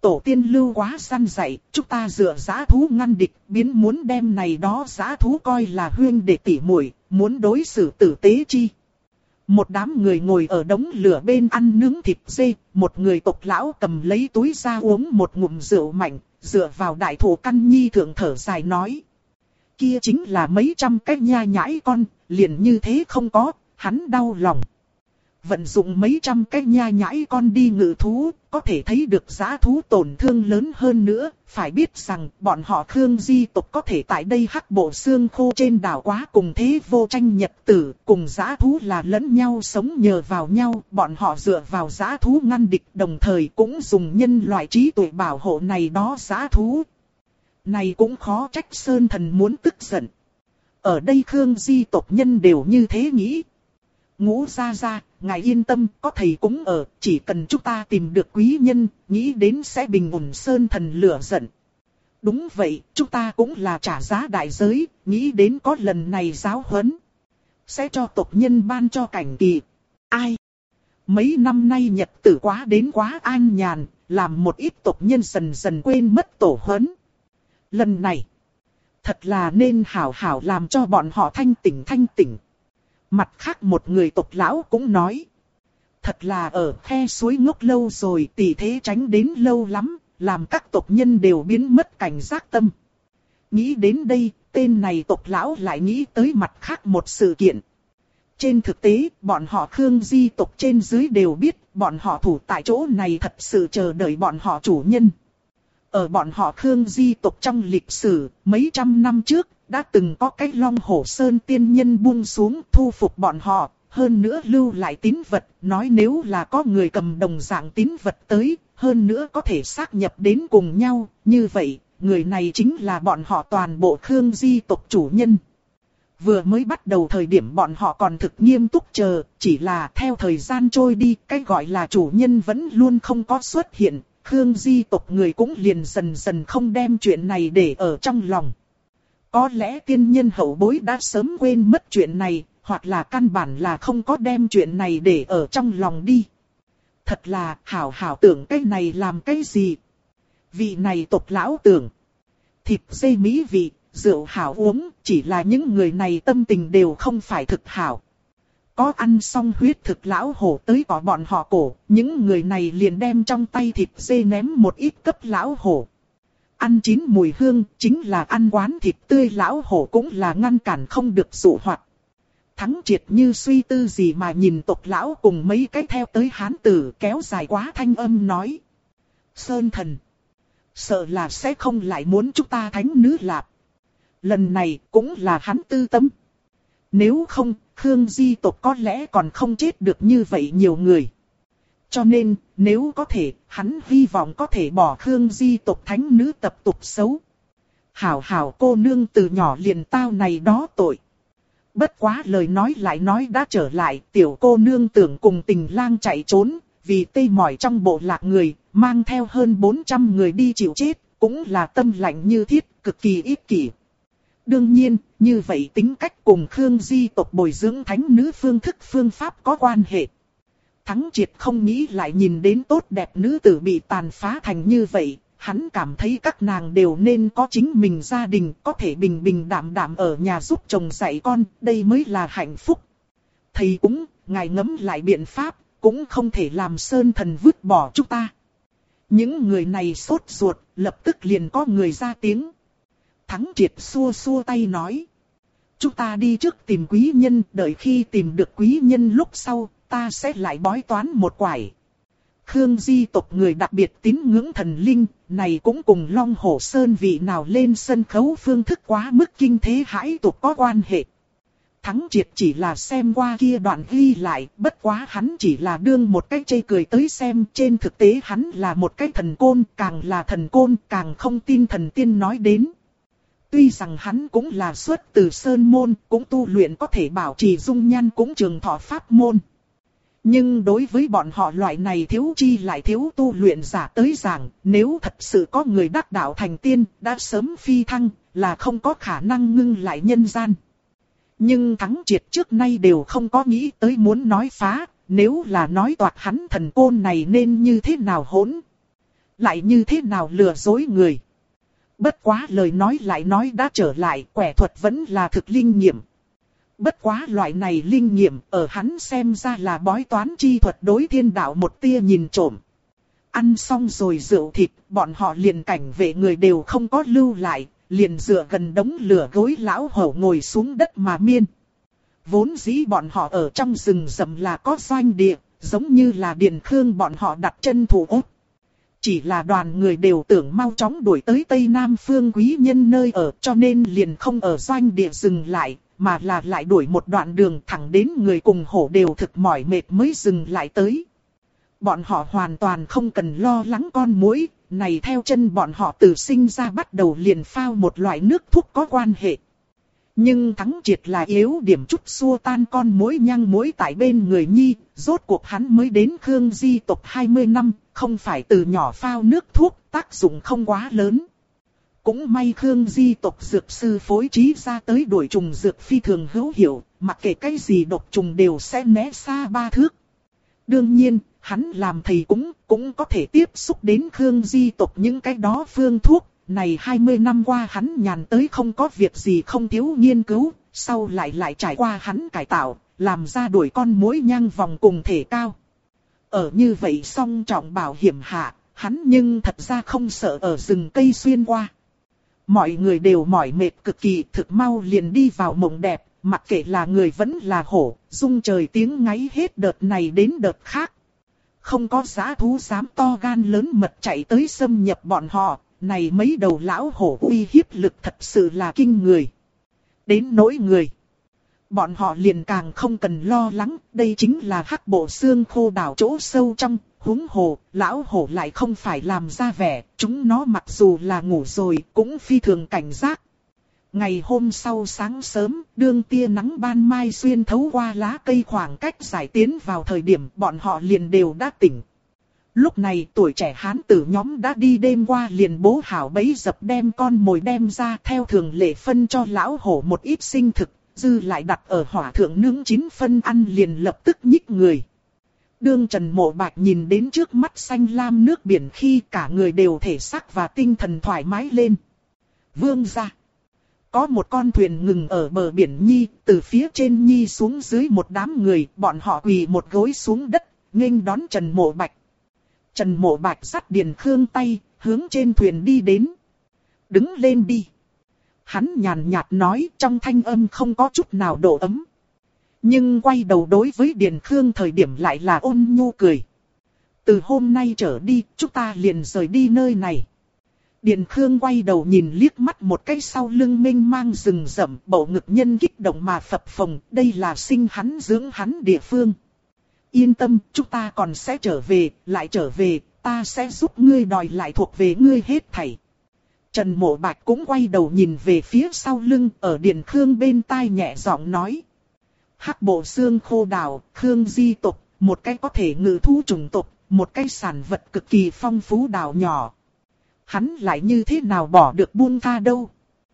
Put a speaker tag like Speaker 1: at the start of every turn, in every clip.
Speaker 1: tổ tiên lưu quá săn dạy, chúng ta dựa dã thú ngăn địch, biến muốn đem này đó dã thú coi là huynh đệ tỷ muội, muốn đối xử tử tế chi. Một đám người ngồi ở đống lửa bên ăn nướng thịt dê, một người tộc lão cầm lấy túi ra uống một ngụm rượu mạnh, dựa vào đại thụ căn nhi thượng thở dài nói. Kia chính là mấy trăm cái nha nhãi con, liền như thế không có, hắn đau lòng. Vận dụng mấy trăm cái nha nhãi con đi ngự thú, có thể thấy được dã thú tổn thương lớn hơn nữa. Phải biết rằng bọn họ Khương Di tộc có thể tại đây hắc bộ xương khô trên đảo quá cùng thế vô tranh nhật tử, cùng dã thú là lẫn nhau sống nhờ vào nhau. Bọn họ dựa vào dã thú ngăn địch, đồng thời cũng dùng nhân loại trí tuệ bảo hộ này đó dã thú. Này cũng khó trách Sơn Thần muốn tức giận. Ở đây Khương Di tộc nhân đều như thế nghĩ. Ngũ gia gia, ngài yên tâm, có thầy cũng ở, chỉ cần chúng ta tìm được quý nhân, nghĩ đến sẽ bình ổn Sơn Thần lửa giận. Đúng vậy, chúng ta cũng là trả giá đại giới, nghĩ đến có lần này giáo huấn. Sẽ cho tộc nhân ban cho cảnh kỳ. Ai? Mấy năm nay nhật tử quá đến quá an nhàn, làm một ít tộc nhân dần dần quên mất tổ huấn. Lần này, thật là nên hảo hảo làm cho bọn họ thanh tỉnh. Mặt khác một người tộc lão cũng nói. Thật là ở khe suối ngốc lâu rồi, tỷ thế tránh đến lâu lắm, làm các tộc nhân đều biến mất cảnh giác tâm. Nghĩ đến đây, tên này tộc lão lại nghĩ tới mặt khác một sự kiện. Trên thực tế, bọn họ Khương Di tộc trên dưới đều biết, bọn họ thủ tại chỗ này thật sự chờ đợi bọn họ chủ nhân. Ở bọn họ Khương Di tộc trong lịch sử, mấy trăm năm trước, đã từng có cái Long Hổ Sơn tiên nhân buông xuống thu phục bọn họ, hơn nữa lưu lại tín vật, nói nếu là có người cầm đồng dạng tín vật tới, hơn nữa có thể xác nhập đến cùng nhau, như vậy, người này chính là bọn họ toàn bộ Khương Di tộc chủ nhân. Vừa mới bắt đầu thời điểm bọn họ còn thực nghiêm túc chờ, chỉ là theo thời gian trôi đi, cái gọi là chủ nhân vẫn luôn không có xuất hiện, Khương Di tộc người cũng liền dần dần không đem chuyện này để ở trong lòng. Có lẽ tiên nhân hậu bối đã sớm quên mất chuyện này, hoặc là căn bản là không có đem chuyện này để ở trong lòng đi. Thật là hảo tưởng cái này làm cái gì? Vị này tộc lão tưởng. Thịt dê mỹ vị, rượu hảo uống, chỉ là những người này tâm tình đều không phải thực hảo. Có ăn xong huyết thực lão hổ tới có bọn họ cổ, những người này liền đem trong tay thịt dê ném một ít cấp lão hổ. Ăn chín mùi hương, chính là ăn quán thịt tươi lão hổ cũng là ngăn cản không được dụ hoặc. Thắng Triệt như suy tư gì mà nhìn tộc lão cùng mấy cái theo tới hán tử kéo dài quá thanh âm nói. Sơn Thần, sợ là sẽ không lại muốn chúng ta thánh nữ lạp. Lần này cũng là hắn tư tâm. Nếu không, Khương Di tộc có lẽ còn không chết được như vậy nhiều người. Cho nên, nếu có thể, hắn hy vọng có thể bỏ Khương Di tộc thánh nữ tập tục xấu. Hảo cô nương từ nhỏ liền tao này đó tội. Bất quá lời nói lại nói đã trở lại, tiểu cô nương tưởng cùng Tình Lang chạy trốn, vì tê mỏi trong bộ lạc người, mang theo hơn 400 người đi chịu chết, cũng là tâm lạnh như thiết, cực kỳ ích kỷ. Đương nhiên, như vậy tính cách cùng Khương Di tộc bồi dưỡng thánh nữ phương thức phương pháp có quan hệ. Thắng Triệt không nghĩ lại nhìn đến tốt đẹp nữ tử bị tàn phá thành như vậy, hắn cảm thấy các nàng đều nên có chính mình gia đình, có thể bình bình đạm đạm ở nhà giúp chồng dạy con, đây mới là hạnh phúc. Thầy cũng, ngài ngẫm lại biện pháp, cũng không thể làm Sơn Thần vứt bỏ chúng ta. Những người này sốt ruột, lập tức liền có người ra tiếng. Thắng Triệt xua xua tay nói. Chúng ta đi trước tìm quý nhân, đợi khi tìm được quý nhân lúc sau, ta sẽ lại bói toán một quải. Khương Di tộc người đặc biệt tín ngưỡng thần linh, này cũng cùng Long Hổ Sơn vị nào lên sân khấu phương thức quá mức kinh thế hãi tục có quan hệ. Thắng Triệt chỉ là xem qua kia đoạn ghi lại, bất quá hắn chỉ là đương một cái chê cười tới xem, trên thực tế hắn là một cái thần côn, càng là thần côn càng không tin thần tiên nói đến. Tuy rằng hắn cũng là xuất từ Sơn Môn, cũng tu luyện có thể bảo trì dung nhan cũng trường thọ pháp môn. Nhưng đối với bọn họ loại này thiếu chi lại thiếu tu luyện giả tới giảng, nếu thật sự có người đắc đạo thành tiên, đã sớm phi thăng, là không có khả năng ngưng lại nhân gian. Nhưng Thắng Triệt trước nay đều không có nghĩ tới muốn nói phá, nếu là nói toạc hắn thần côn này nên như thế nào hỗn. Lại như thế nào lừa dối người. Bất quá lời nói lại nói đã trở lại, quẻ thuật vẫn là thực linh nghiệm. Bất quá loại này linh nghiệm ở hắn xem ra là bói toán chi thuật đối thiên đạo một tia nhìn trộm. Ăn xong rồi rượu thịt, bọn họ liền cảnh vệ người đều không có lưu lại, liền dựa gần đống lửa gối lão hổ ngồi xuống đất mà miên. Vốn dĩ bọn họ ở trong rừng rậm là có doanh địa, giống như là Điền Khương bọn họ đặt chân thủ ốt. Chỉ là đoàn người đều tưởng mau chóng đuổi tới Tây Nam Phương quý nhân nơi ở, cho nên liền không ở doanh địa dừng lại, mà là lại đuổi một đoạn đường thẳng đến người cùng hổ đều thực mỏi mệt mới dừng lại tới. Bọn họ hoàn toàn không cần lo lắng con muỗi, này theo chân bọn họ từ sinh ra bắt đầu liền phao một loại nước thuốc có quan hệ. Nhưng thắng triệt là yếu điểm chút xua tan con muỗi nhang muỗi tại bên người nhi, rốt cuộc hắn mới đến Khương Di tộc 20 năm, không phải từ nhỏ phao nước thuốc, tác dụng không quá lớn. Cũng may Khương Di tộc dược sư phối trí ra tới đuổi trùng dược phi thường hữu hiệu, mặc kệ cái gì độc trùng đều sẽ né xa 3 thước. Đương nhiên, hắn làm thầy cũng có thể tiếp xúc đến Khương Di tộc những cái đó phương thuốc. Này 20 năm qua hắn nhàn tới không có việc gì không thiếu nghiên cứu, sau lại trải qua hắn cải tạo, làm ra đuổi con muỗi nhang vòng cùng thể cao. Ở như vậy song trọng bảo hiểm hạ, hắn nhưng thật ra không sợ ở rừng cây xuyên qua. Mọi người đều mỏi mệt cực kỳ, thực mau liền đi vào mộng đẹp, mặc kệ là người vẫn là hổ, rung trời tiếng ngáy hết đợt này đến đợt khác. Không có dã thú dám to gan lớn mật chạy tới xâm nhập bọn họ. Này mấy đầu lão hổ uy hiếp lực thật sự là kinh người. Đến nỗi người. Bọn họ liền càng không cần lo lắng. Đây chính là hắc bộ xương khô đảo chỗ sâu trong. Huống hồ, lão hổ lại không phải làm ra vẻ. Chúng nó mặc dù là ngủ rồi cũng phi thường cảnh giác. Ngày hôm sau sáng sớm, đương tia nắng ban mai xuyên thấu qua lá cây khoảng cách giải tiến vào thời điểm bọn họ liền đều đã tỉnh. Lúc này tuổi trẻ hán tử nhóm đã đi đêm qua liền bố hảo bẫy dập đem con mồi đem ra theo thường lệ phân cho lão hổ một ít sinh thực, dư lại đặt ở hỏa thượng nướng chín phân ăn liền lập tức nhích người. Đương Trần Mộ Bạch nhìn đến trước mắt xanh lam nước biển khi cả người đều thể xác và tinh thần thoải mái lên. Vương ra. Có một con thuyền ngừng ở bờ biển Nhi, từ phía trên Nhi xuống dưới một đám người, bọn họ quỳ một gối xuống đất, nghênh đón Trần Mộ Bạch. Trần Mộ Bạch dắt Điền Khương tay, hướng trên thuyền đi đến. Đứng lên đi. Hắn nhàn nhạt nói trong thanh âm không có chút nào độ ấm. Nhưng quay đầu đối với Điền Khương thời điểm lại là ôn nhu cười. Từ hôm nay trở đi, chúng ta liền rời đi nơi này. Điền Khương quay đầu nhìn liếc mắt một cái sau lưng mênh mang rừng rậm, bầu ngực nhân kích động mà phập phồng, đây là sinh hắn dưỡng hắn địa phương. Yên tâm, chúng ta còn sẽ trở về, lại trở về, ta sẽ giúp ngươi đòi lại thuộc về ngươi hết thảy. Trần Mộ Bạch cũng quay đầu nhìn về phía sau lưng, ở Điền Khương bên tai nhẹ giọng nói. Hắc bộ xương khô đảo, Khương Di tộc, một cái có thể ngự thú chủng tộc, một cái sản vật cực kỳ phong phú đảo nhỏ. Hắn lại như thế nào bỏ được buông tha đâu?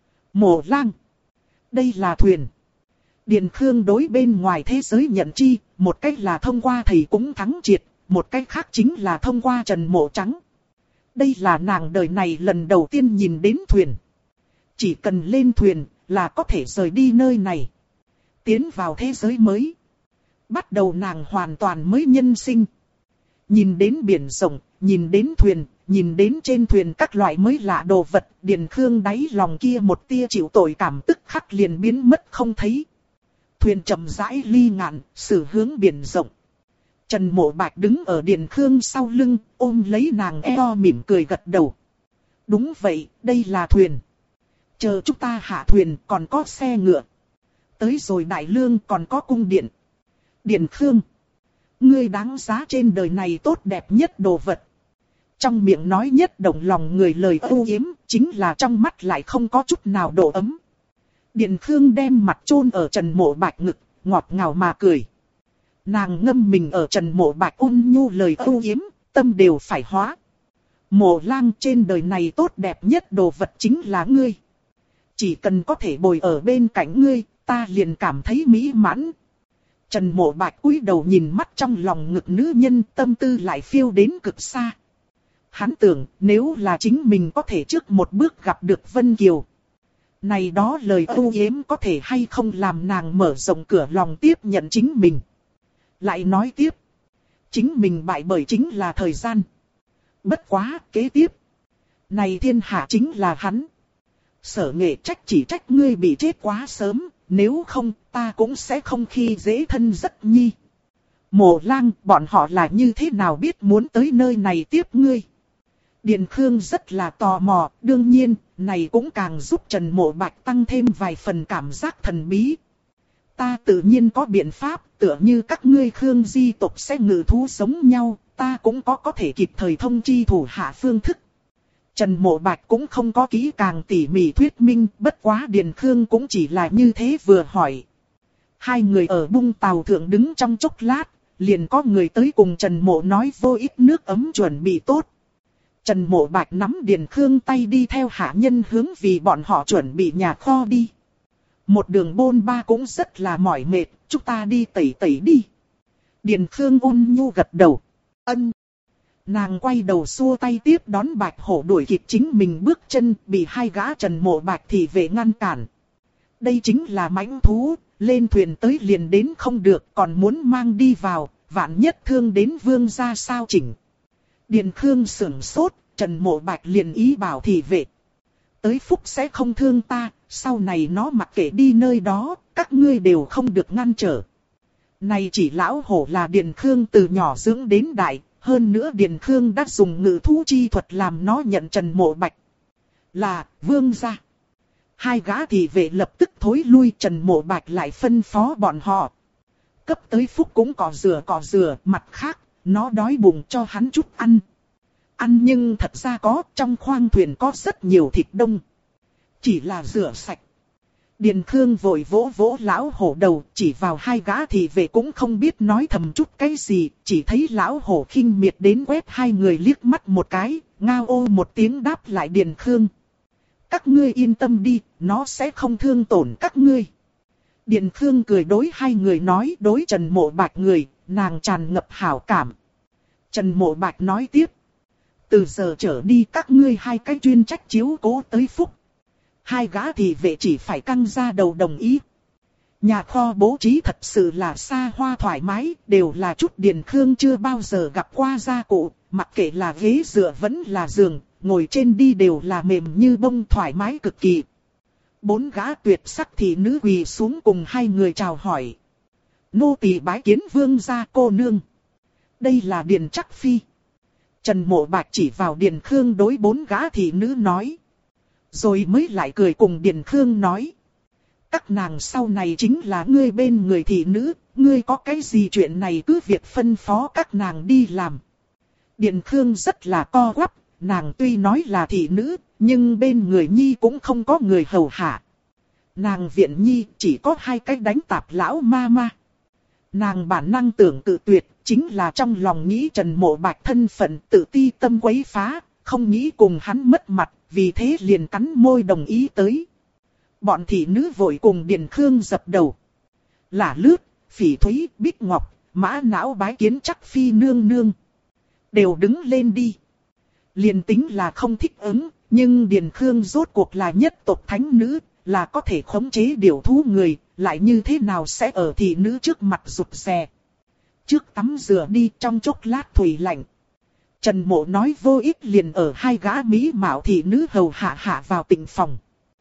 Speaker 1: Mộ Lang. Đây là thuyền. Điền Khương đối bên ngoài thế giới nhận chi, một cách là thông qua thầy cúng thắng triệt, một cách khác chính là thông qua Trần Mộ Trắng. Đây là nàng đời này lần đầu tiên nhìn đến thuyền. Chỉ cần lên thuyền là có thể rời đi nơi này. Tiến vào thế giới mới. Bắt đầu nàng hoàn toàn mới nhân sinh. Nhìn đến biển rộng, nhìn đến thuyền, nhìn đến trên thuyền các loại mới lạ đồ vật, Điền Khương đáy lòng kia một tia chịu tội cảm tức khắc liền biến mất không thấy. Thuyền chậm rãi ly ngạn, xử hướng biển rộng. Trần Mộ Bạch đứng ở Điền Khương sau lưng, ôm lấy nàng eo mỉm cười gật đầu. Đúng vậy, đây là thuyền. Chờ chúng ta hạ thuyền còn có xe ngựa. Tới rồi Đại Lương còn có cung điện. Điền Khương. Ngươi đáng giá trên đời này tốt đẹp nhất đồ vật. Trong miệng nói nhất động lòng người lời ưu yếm, chính là trong mắt lại không có chút nào độ ấm. Điền Khương đem mặt chôn ở Trần Mộ Bạch ngực, ngọt ngào mà cười. Nàng ngâm mình ở Trần Mộ Bạch ôn nhu lời ưu yếm, tâm đều phải hóa. Mộ Lang, trên đời này tốt đẹp nhất đồ vật chính là ngươi. Chỉ cần có thể bồi ở bên cạnh ngươi, ta liền cảm thấy mỹ mãn. Trần Mộ Bạch cúi đầu nhìn mắt trong lòng ngực nữ nhân, tâm tư lại phiêu đến cực xa. hắn tưởng nếu là chính mình có thể trước một bước gặp được Vân Kiều. Này đó lời âu yếm có thể hay không làm nàng mở rộng cửa lòng tiếp nhận chính mình. Lại nói tiếp. Chính mình bại bởi chính là thời gian. Bất quá, kế tiếp. Này thiên hạ chính là hắn. Sở Nghệ trách chỉ trách ngươi bị chết quá sớm, nếu không ta cũng sẽ không khi dễ thân rất nhi. Mộ Lang, bọn họ là như thế nào biết muốn tới nơi này tiếp ngươi? Điền Khương rất là tò mò, đương nhiên, này cũng càng giúp Trần Mộ Bạch tăng thêm vài phần cảm giác thần bí. Ta tự nhiên có biện pháp, tựa như các ngươi Khương di tộc sẽ ngự thú giống nhau, ta cũng có thể kịp thời thông chi thủ hạ phương thức. Trần Mộ Bạch cũng không có kỹ càng tỉ mỉ thuyết minh, bất quá Điền Khương cũng chỉ là như thế vừa hỏi. Hai người ở bung tàu thượng đứng trong chốc lát, liền có người tới cùng Trần Mộ nói vô ích nước ấm chuẩn bị tốt. Trần Mộ Bạch nắm Điền Khương tay đi theo hạ nhân hướng vì bọn họ chuẩn bị nhà kho đi. Một đường bôn ba cũng rất là mỏi mệt, chúng ta đi tẩy tẩy đi. Điền Khương ôn nhu gật đầu. Ân. Nàng quay đầu xua tay tiếp đón Bạch Hổ đuổi kịp chính mình bước chân, bị hai gã Trần Mộ Bạch thị vệ ngăn cản. Đây chính là mãnh thú, lên thuyền tới liền đến không được, còn muốn mang đi vào, vạn nhất thương đến vương gia sao chỉnh. Điền Khương sửng sốt, Trần Mộ Bạch liền ý bảo thị vệ. Tới phúc sẽ không thương ta, sau này nó mặc kệ đi nơi đó, các ngươi đều không được ngăn trở. Này chỉ lão hổ là Điền Khương từ nhỏ dưỡng đến đại, hơn nữa Điền Khương đã dùng ngự thú chi thuật làm nó nhận Trần Mộ Bạch. Là, vương gia. Hai gã thị vệ lập tức thối lui, Trần Mộ Bạch lại phân phó bọn họ. Cấp tới phúc cũng cỏ rửa, mặt khác, nó đói bụng cho hắn chút ăn. Ăn nhưng thật ra có, trong khoang thuyền có rất nhiều thịt đông. Chỉ là rửa sạch. Điền Khương vội vỗ vỗ lão hổ đầu, chỉ vào hai gã thị vệ cũng không biết nói thầm chút cái gì, chỉ thấy lão hổ khinh miệt đến quét hai người liếc mắt một cái, ngao ô một tiếng đáp lại Điền Khương. Các ngươi yên tâm đi, nó sẽ không thương tổn các ngươi. Điền Khương cười đối hai người nói, đối Trần Mộ Bạch người, nàng tràn ngập hảo cảm. Trần Mộ Bạch nói tiếp. Từ giờ trở đi các ngươi hai cái chuyên trách chiếu cố tới phúc. Hai gã thị vệ chỉ phải căng ra đầu đồng ý. Nhà kho bố trí thật sự là xa hoa thoải mái, đều là chút Điền Khương chưa bao giờ gặp qua gia cụ, mặc kệ là ghế dựa vẫn là giường, ngồi trên đi đều là mềm như bông thoải mái cực kỳ. Bốn gã tuyệt sắc thị nữ quỳ xuống cùng hai người chào hỏi. Nô tỳ bái kiến vương gia cô nương. Đây là Điền Trắc Phi. Trần Mộ Bạch chỉ vào Điền Khương đối bốn gã thị nữ nói. Rồi mới lại cười cùng Điền Khương nói. Các nàng sau này chính là ngươi bên người thị nữ, ngươi có cái gì chuyện này cứ việc phân phó các nàng đi làm. Điền Khương rất là co quắp, nàng tuy nói là thị nữ, nhưng bên người Nhi cũng không có người hầu hạ. Nàng viện Nhi chỉ có hai cái đánh tạp lão ma ma. Nàng bản năng tưởng tự tuyệt, chính là trong lòng nghĩ Trần Mộ Bạch thân phận tự ti tâm quấy phá, không nghĩ cùng hắn mất mặt, vì thế liền cắn môi đồng ý tới. Bọn thị nữ vội cùng Điền Khương dập đầu. Lả Lướt, Phỉ Thúy, Bích Ngọc, Mã Não bái kiến Trắc Phi nương nương. Đều đứng lên đi. Liền tính là không thích ứng, nhưng Điền Khương rốt cuộc là nhất tộc thánh nữ, là có thể khống chế điều thú người, lại như thế nào sẽ ở thị nữ trước mặt rụt rè. Trước tắm rửa đi trong chốc lát thủy lạnh. Trần Mộ nói vô ích liền ở hai gã mỹ mạo thị nữ hầu hạ vào tịnh phòng.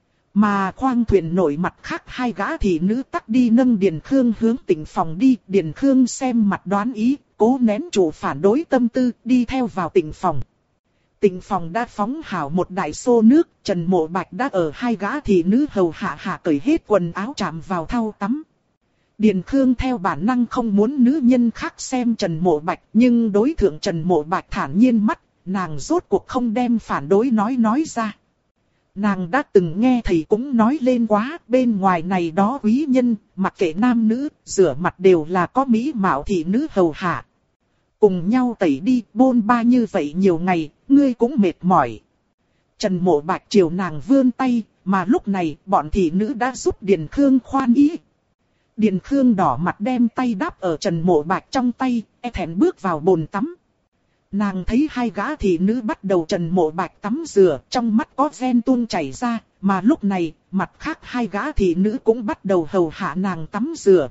Speaker 1: Mà khoang thuyền nổi mặt khác hai gã thị nữ tắt đi nâng Điền Khương hướng tịnh phòng đi. Điền Khương xem mặt đoán ý, cố nén chủ phản đối tâm tư, đi theo vào tịnh phòng. Tịnh phòng đã phóng hảo một đại xô nước, Trần Mộ Bạch đã ở hai gã thị nữ hầu hạ cởi hết quần áo chạm vào thau tắm. Điền Khương theo bản năng không muốn nữ nhân khác xem Trần Mộ Bạch, nhưng đối thượng Trần Mộ Bạch thản nhiên mắt, nàng rốt cuộc không đem phản đối nói ra. Nàng đã từng nghe thầy cũng nói lên quá, bên ngoài này đó quý nhân, mặc kệ nam nữ, rửa mặt đều là có mỹ mạo thị nữ hầu hạ. Cùng nhau tẩy đi, bôn ba như vậy nhiều ngày, ngươi cũng mệt mỏi. Trần Mộ Bạch chiều nàng vươn tay, mà lúc này bọn thị nữ đã giúp Điền Khương khoan ý. Điền Khương đỏ mặt đem tay đáp ở Trần Mộ Bạch trong tay, e thẹn bước vào bồn tắm. Nàng thấy hai gã thị nữ bắt đầu Trần Mộ Bạch tắm rửa, trong mắt có ven tuôn chảy ra, mà lúc này, mặt khác hai gã thị nữ cũng bắt đầu hầu hạ nàng tắm rửa.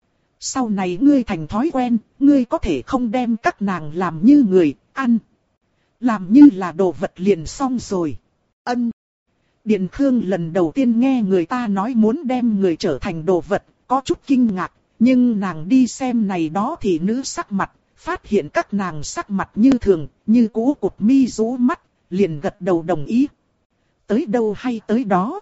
Speaker 1: Sau này ngươi thành thói quen, ngươi có thể không đem các nàng làm như người, ăn. Làm như là đồ vật liền xong rồi. Ân. Điền Khương lần đầu tiên nghe người ta nói muốn đem người trở thành đồ vật, có chút kinh ngạc, nhưng nàng đi xem này đó thì nữ sắc mặt, phát hiện các nàng sắc mặt như thường, như cũ cụp mi rũ mắt, liền gật đầu đồng ý. Tới đâu hay tới đó.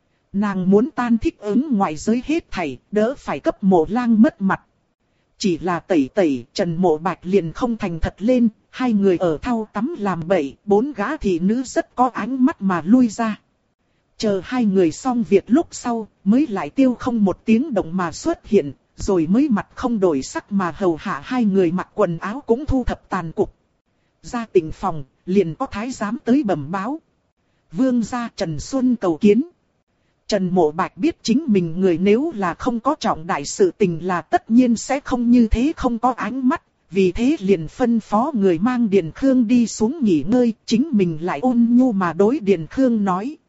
Speaker 1: Nàng muốn tan thích ứng ngoại giới hết thảy, đỡ phải cấp Mộ Lang mất mặt. Chỉ là tẩy tẩy, Trần Mộ Bạch liền không thành thật lên, hai người ở thau tắm làm bậy, bốn gã thị nữ rất có ánh mắt mà lui ra. Chờ hai người xong việc lúc sau, mới lại tiêu không một tiếng động mà xuất hiện, rồi mới mặt không đổi sắc mà hầu hạ hai người mặc quần áo cũng thu thập tàn cục. Ra tỉnh phòng, liền có thái giám tới bẩm báo. Vương gia Trần Xuân cầu kiến. Trần Mộ Bạch biết chính mình người nếu là không có trọng đại sự tình là tất nhiên sẽ không như thế không có ánh mắt, vì thế liền phân phó người mang Điền Khương đi xuống nghỉ ngơi, chính mình lại ôn nhu mà đối Điền Khương nói.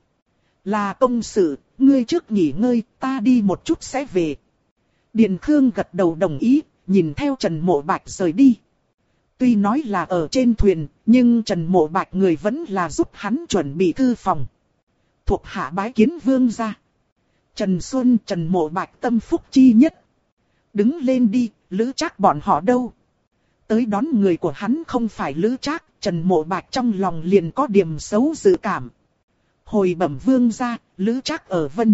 Speaker 1: Là công sự, ngươi trước nghỉ ngơi, ta đi một chút sẽ về. Điền Khương gật đầu đồng ý, nhìn theo Trần Mộ Bạch rời đi. Tuy nói là ở trên thuyền, nhưng Trần Mộ Bạch người vẫn là giúp hắn chuẩn bị thư phòng. Thuộc hạ bái kiến vương gia. Trần Xuân, Trần Mộ Bạch tâm phúc chi nhất. Đứng lên đi, Lữ Trác bọn họ đâu? Tới đón người của hắn không phải Lữ Trác, Trần Mộ Bạch trong lòng liền có điểm xấu dự cảm. Hồi bẩm vương gia, Lữ Trác ở Vân.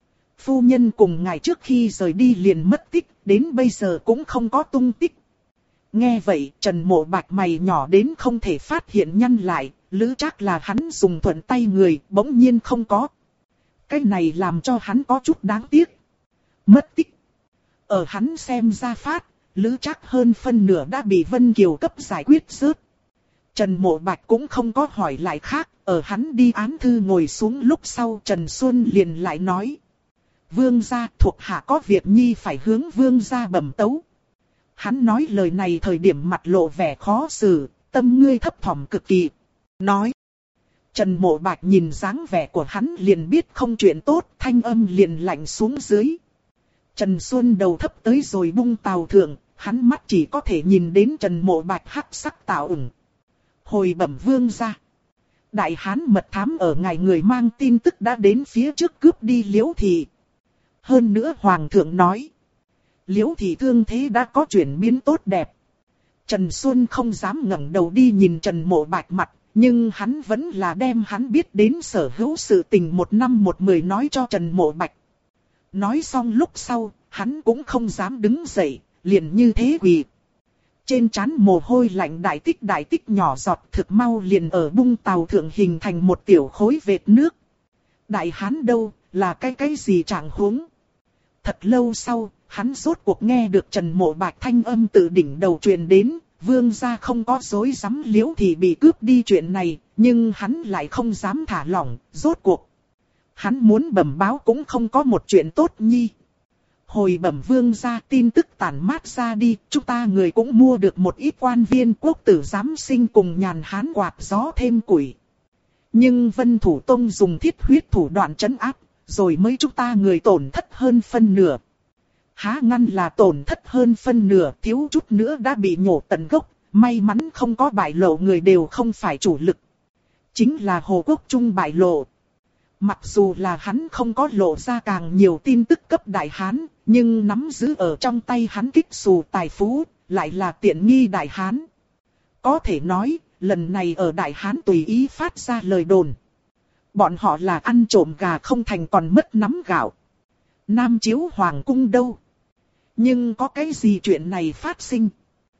Speaker 1: Phu nhân cùng ngày trước khi rời đi liền mất tích, đến bây giờ cũng không có tung tích. Nghe vậy, Trần Mộ Bạch mày nhỏ đến không thể phát hiện nhăn lại, Lữ Trác là hắn dùng thuận tay người, bỗng nhiên không có. Cái này làm cho hắn có chút đáng tiếc. Mất tích. Ở hắn xem ra phát, Lữ Trác hơn phân nửa đã bị Vân Kiều cấp giải quyết rớt. Trần Mộ Bạch cũng không có hỏi lại khác, ở hắn đi án thư ngồi xuống lúc sau Trần Xuân liền lại nói. Vương gia thuộc hạ có việc nhi phải hướng vương gia bẩm tấu. Hắn nói lời này thời điểm mặt lộ vẻ khó xử, tâm ngươi thấp thỏm cực kỳ. Nói. Trần Mộ Bạch nhìn dáng vẻ của hắn liền biết không chuyện tốt, thanh âm liền lạnh xuống dưới. Trần Xuân đầu thấp tới rồi bung tàu thượng, hắn mắt chỉ có thể nhìn đến Trần Mộ Bạch hắc sắc tạo ửng. Hồi bẩm vương gia. Đại hán mật thám ở ngày người mang tin tức đã đến phía trước cướp đi Liễu Thị. Hơn nữa Hoàng thượng nói. Liễu Thị thương thế đã có chuyển biến tốt đẹp. Trần Xuân không dám ngẩng đầu đi nhìn Trần Mộ Bạch mặt, nhưng hắn vẫn là đem hắn biết đến sở hữu sự tình 1/10 nói cho Trần Mộ Bạch. Nói xong lúc sau, hắn cũng không dám đứng dậy, liền như thế quỳ. Trên trán mồ hôi lạnh đại tích nhỏ giọt thực mau liền ở bung tàu thượng hình thành một tiểu khối vệt nước. Đại hán đâu, là cái gì trạng huống? Thật lâu sau, hắn rốt cuộc nghe được Trần Mộ Bạch thanh âm từ đỉnh đầu truyền đến, vương gia không có dối dám Liễu Thị bị cướp đi chuyện này, nhưng hắn lại không dám thả lỏng, rốt cuộc. Hắn muốn bẩm báo cũng không có một chuyện tốt nhi. Hồi bẩm vương gia tin tức tản mát ra đi, chúng ta người cũng mua được một ít quan viên quốc tử giám sinh cùng nhàn hán quạt gió thêm củi. Nhưng Vân Thủ Tông dùng thiết huyết thủ đoạn trấn áp, rồi mới chúng ta người tổn thất hơn phân nửa. Há ngăn là tổn thất hơn phân nửa, thiếu chút nữa đã bị nhổ tận gốc, may mắn không có bại lộ người đều không phải chủ lực. Chính là Hồ Quốc Trung bại lộ. Mặc dù là hắn không có lộ ra càng nhiều tin tức cấp Đại Hán, nhưng nắm giữ ở trong tay hắn kích xù tài phú, lại là tiện nghi Đại Hán. Có thể nói, lần này ở Đại Hán tùy ý phát ra lời đồn. Bọn họ là ăn trộm gà không thành còn mất nắm gạo. Nam Chiếu Hoàng Cung đâu? Nhưng có cái gì chuyện này phát sinh?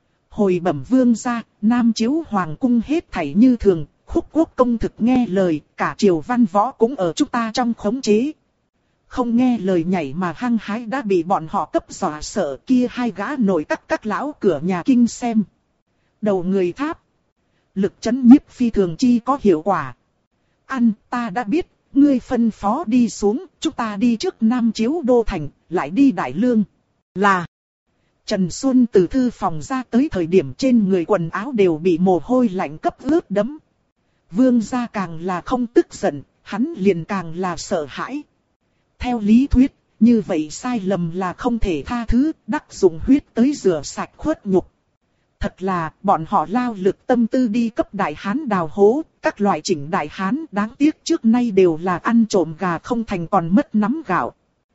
Speaker 1: Hồi bẩm vương gia, Nam Chiếu Hoàng Cung hết thảy như thường, Khúc Quốc công thực nghe lời, cả triều văn võ cũng ở chúng ta trong khống chế. Không nghe lời nhảy mà hăng hái đã bị bọn họ cấp dọa sợ, kia hai gã nổi các lão cửa nhà kinh xem. Đầu người tháp. Lực chấn nhiếp phi thường chi có hiệu quả. Ăn, ta đã biết, ngươi phân phó đi xuống, chúng ta đi trước Nam Chiếu Đô Thành, lại đi Đại Lương. Là. Trần Xuân từ thư phòng ra tới thời điểm trên người quần áo đều bị mồ hôi lạnh cấp ướt đẫm. Vương gia càng là không tức giận, hắn liền càng là sợ hãi. Theo lý thuyết, như vậy sai lầm là không thể tha thứ, đắc dụng huyết tới rửa sạch khuất nhục. Thật là, bọn họ lao lực tâm tư đi cấp đại hán đào hố, các loại chỉnh đại hán đáng tiếc trước nay đều là ăn trộm gà không thành còn mất nắm gạo.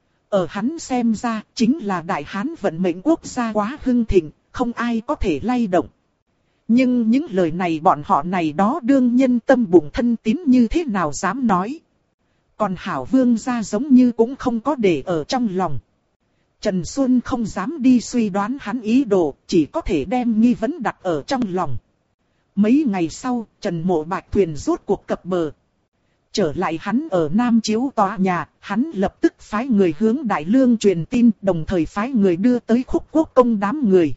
Speaker 1: Ở hắn xem ra, chính là đại hán vận mệnh quốc gia quá hưng thịnh, không ai có thể lay động. Nhưng những lời này bọn họ này đó đương nhân tâm bụng thân tín như thế nào dám nói. Còn hảo vương gia giống như cũng không có để ở trong lòng. Trần Xuân không dám đi suy đoán hắn ý đồ, chỉ có thể đem nghi vấn đặt ở trong lòng. Mấy ngày sau, Trần Mộ Bạch thuyền rốt cuộc cập bờ. Trở lại hắn ở Nam Chiếu tòa nhà, hắn lập tức phái người hướng Đại Lương truyền tin, đồng thời phái người đưa tới Khúc Quốc Công đám người.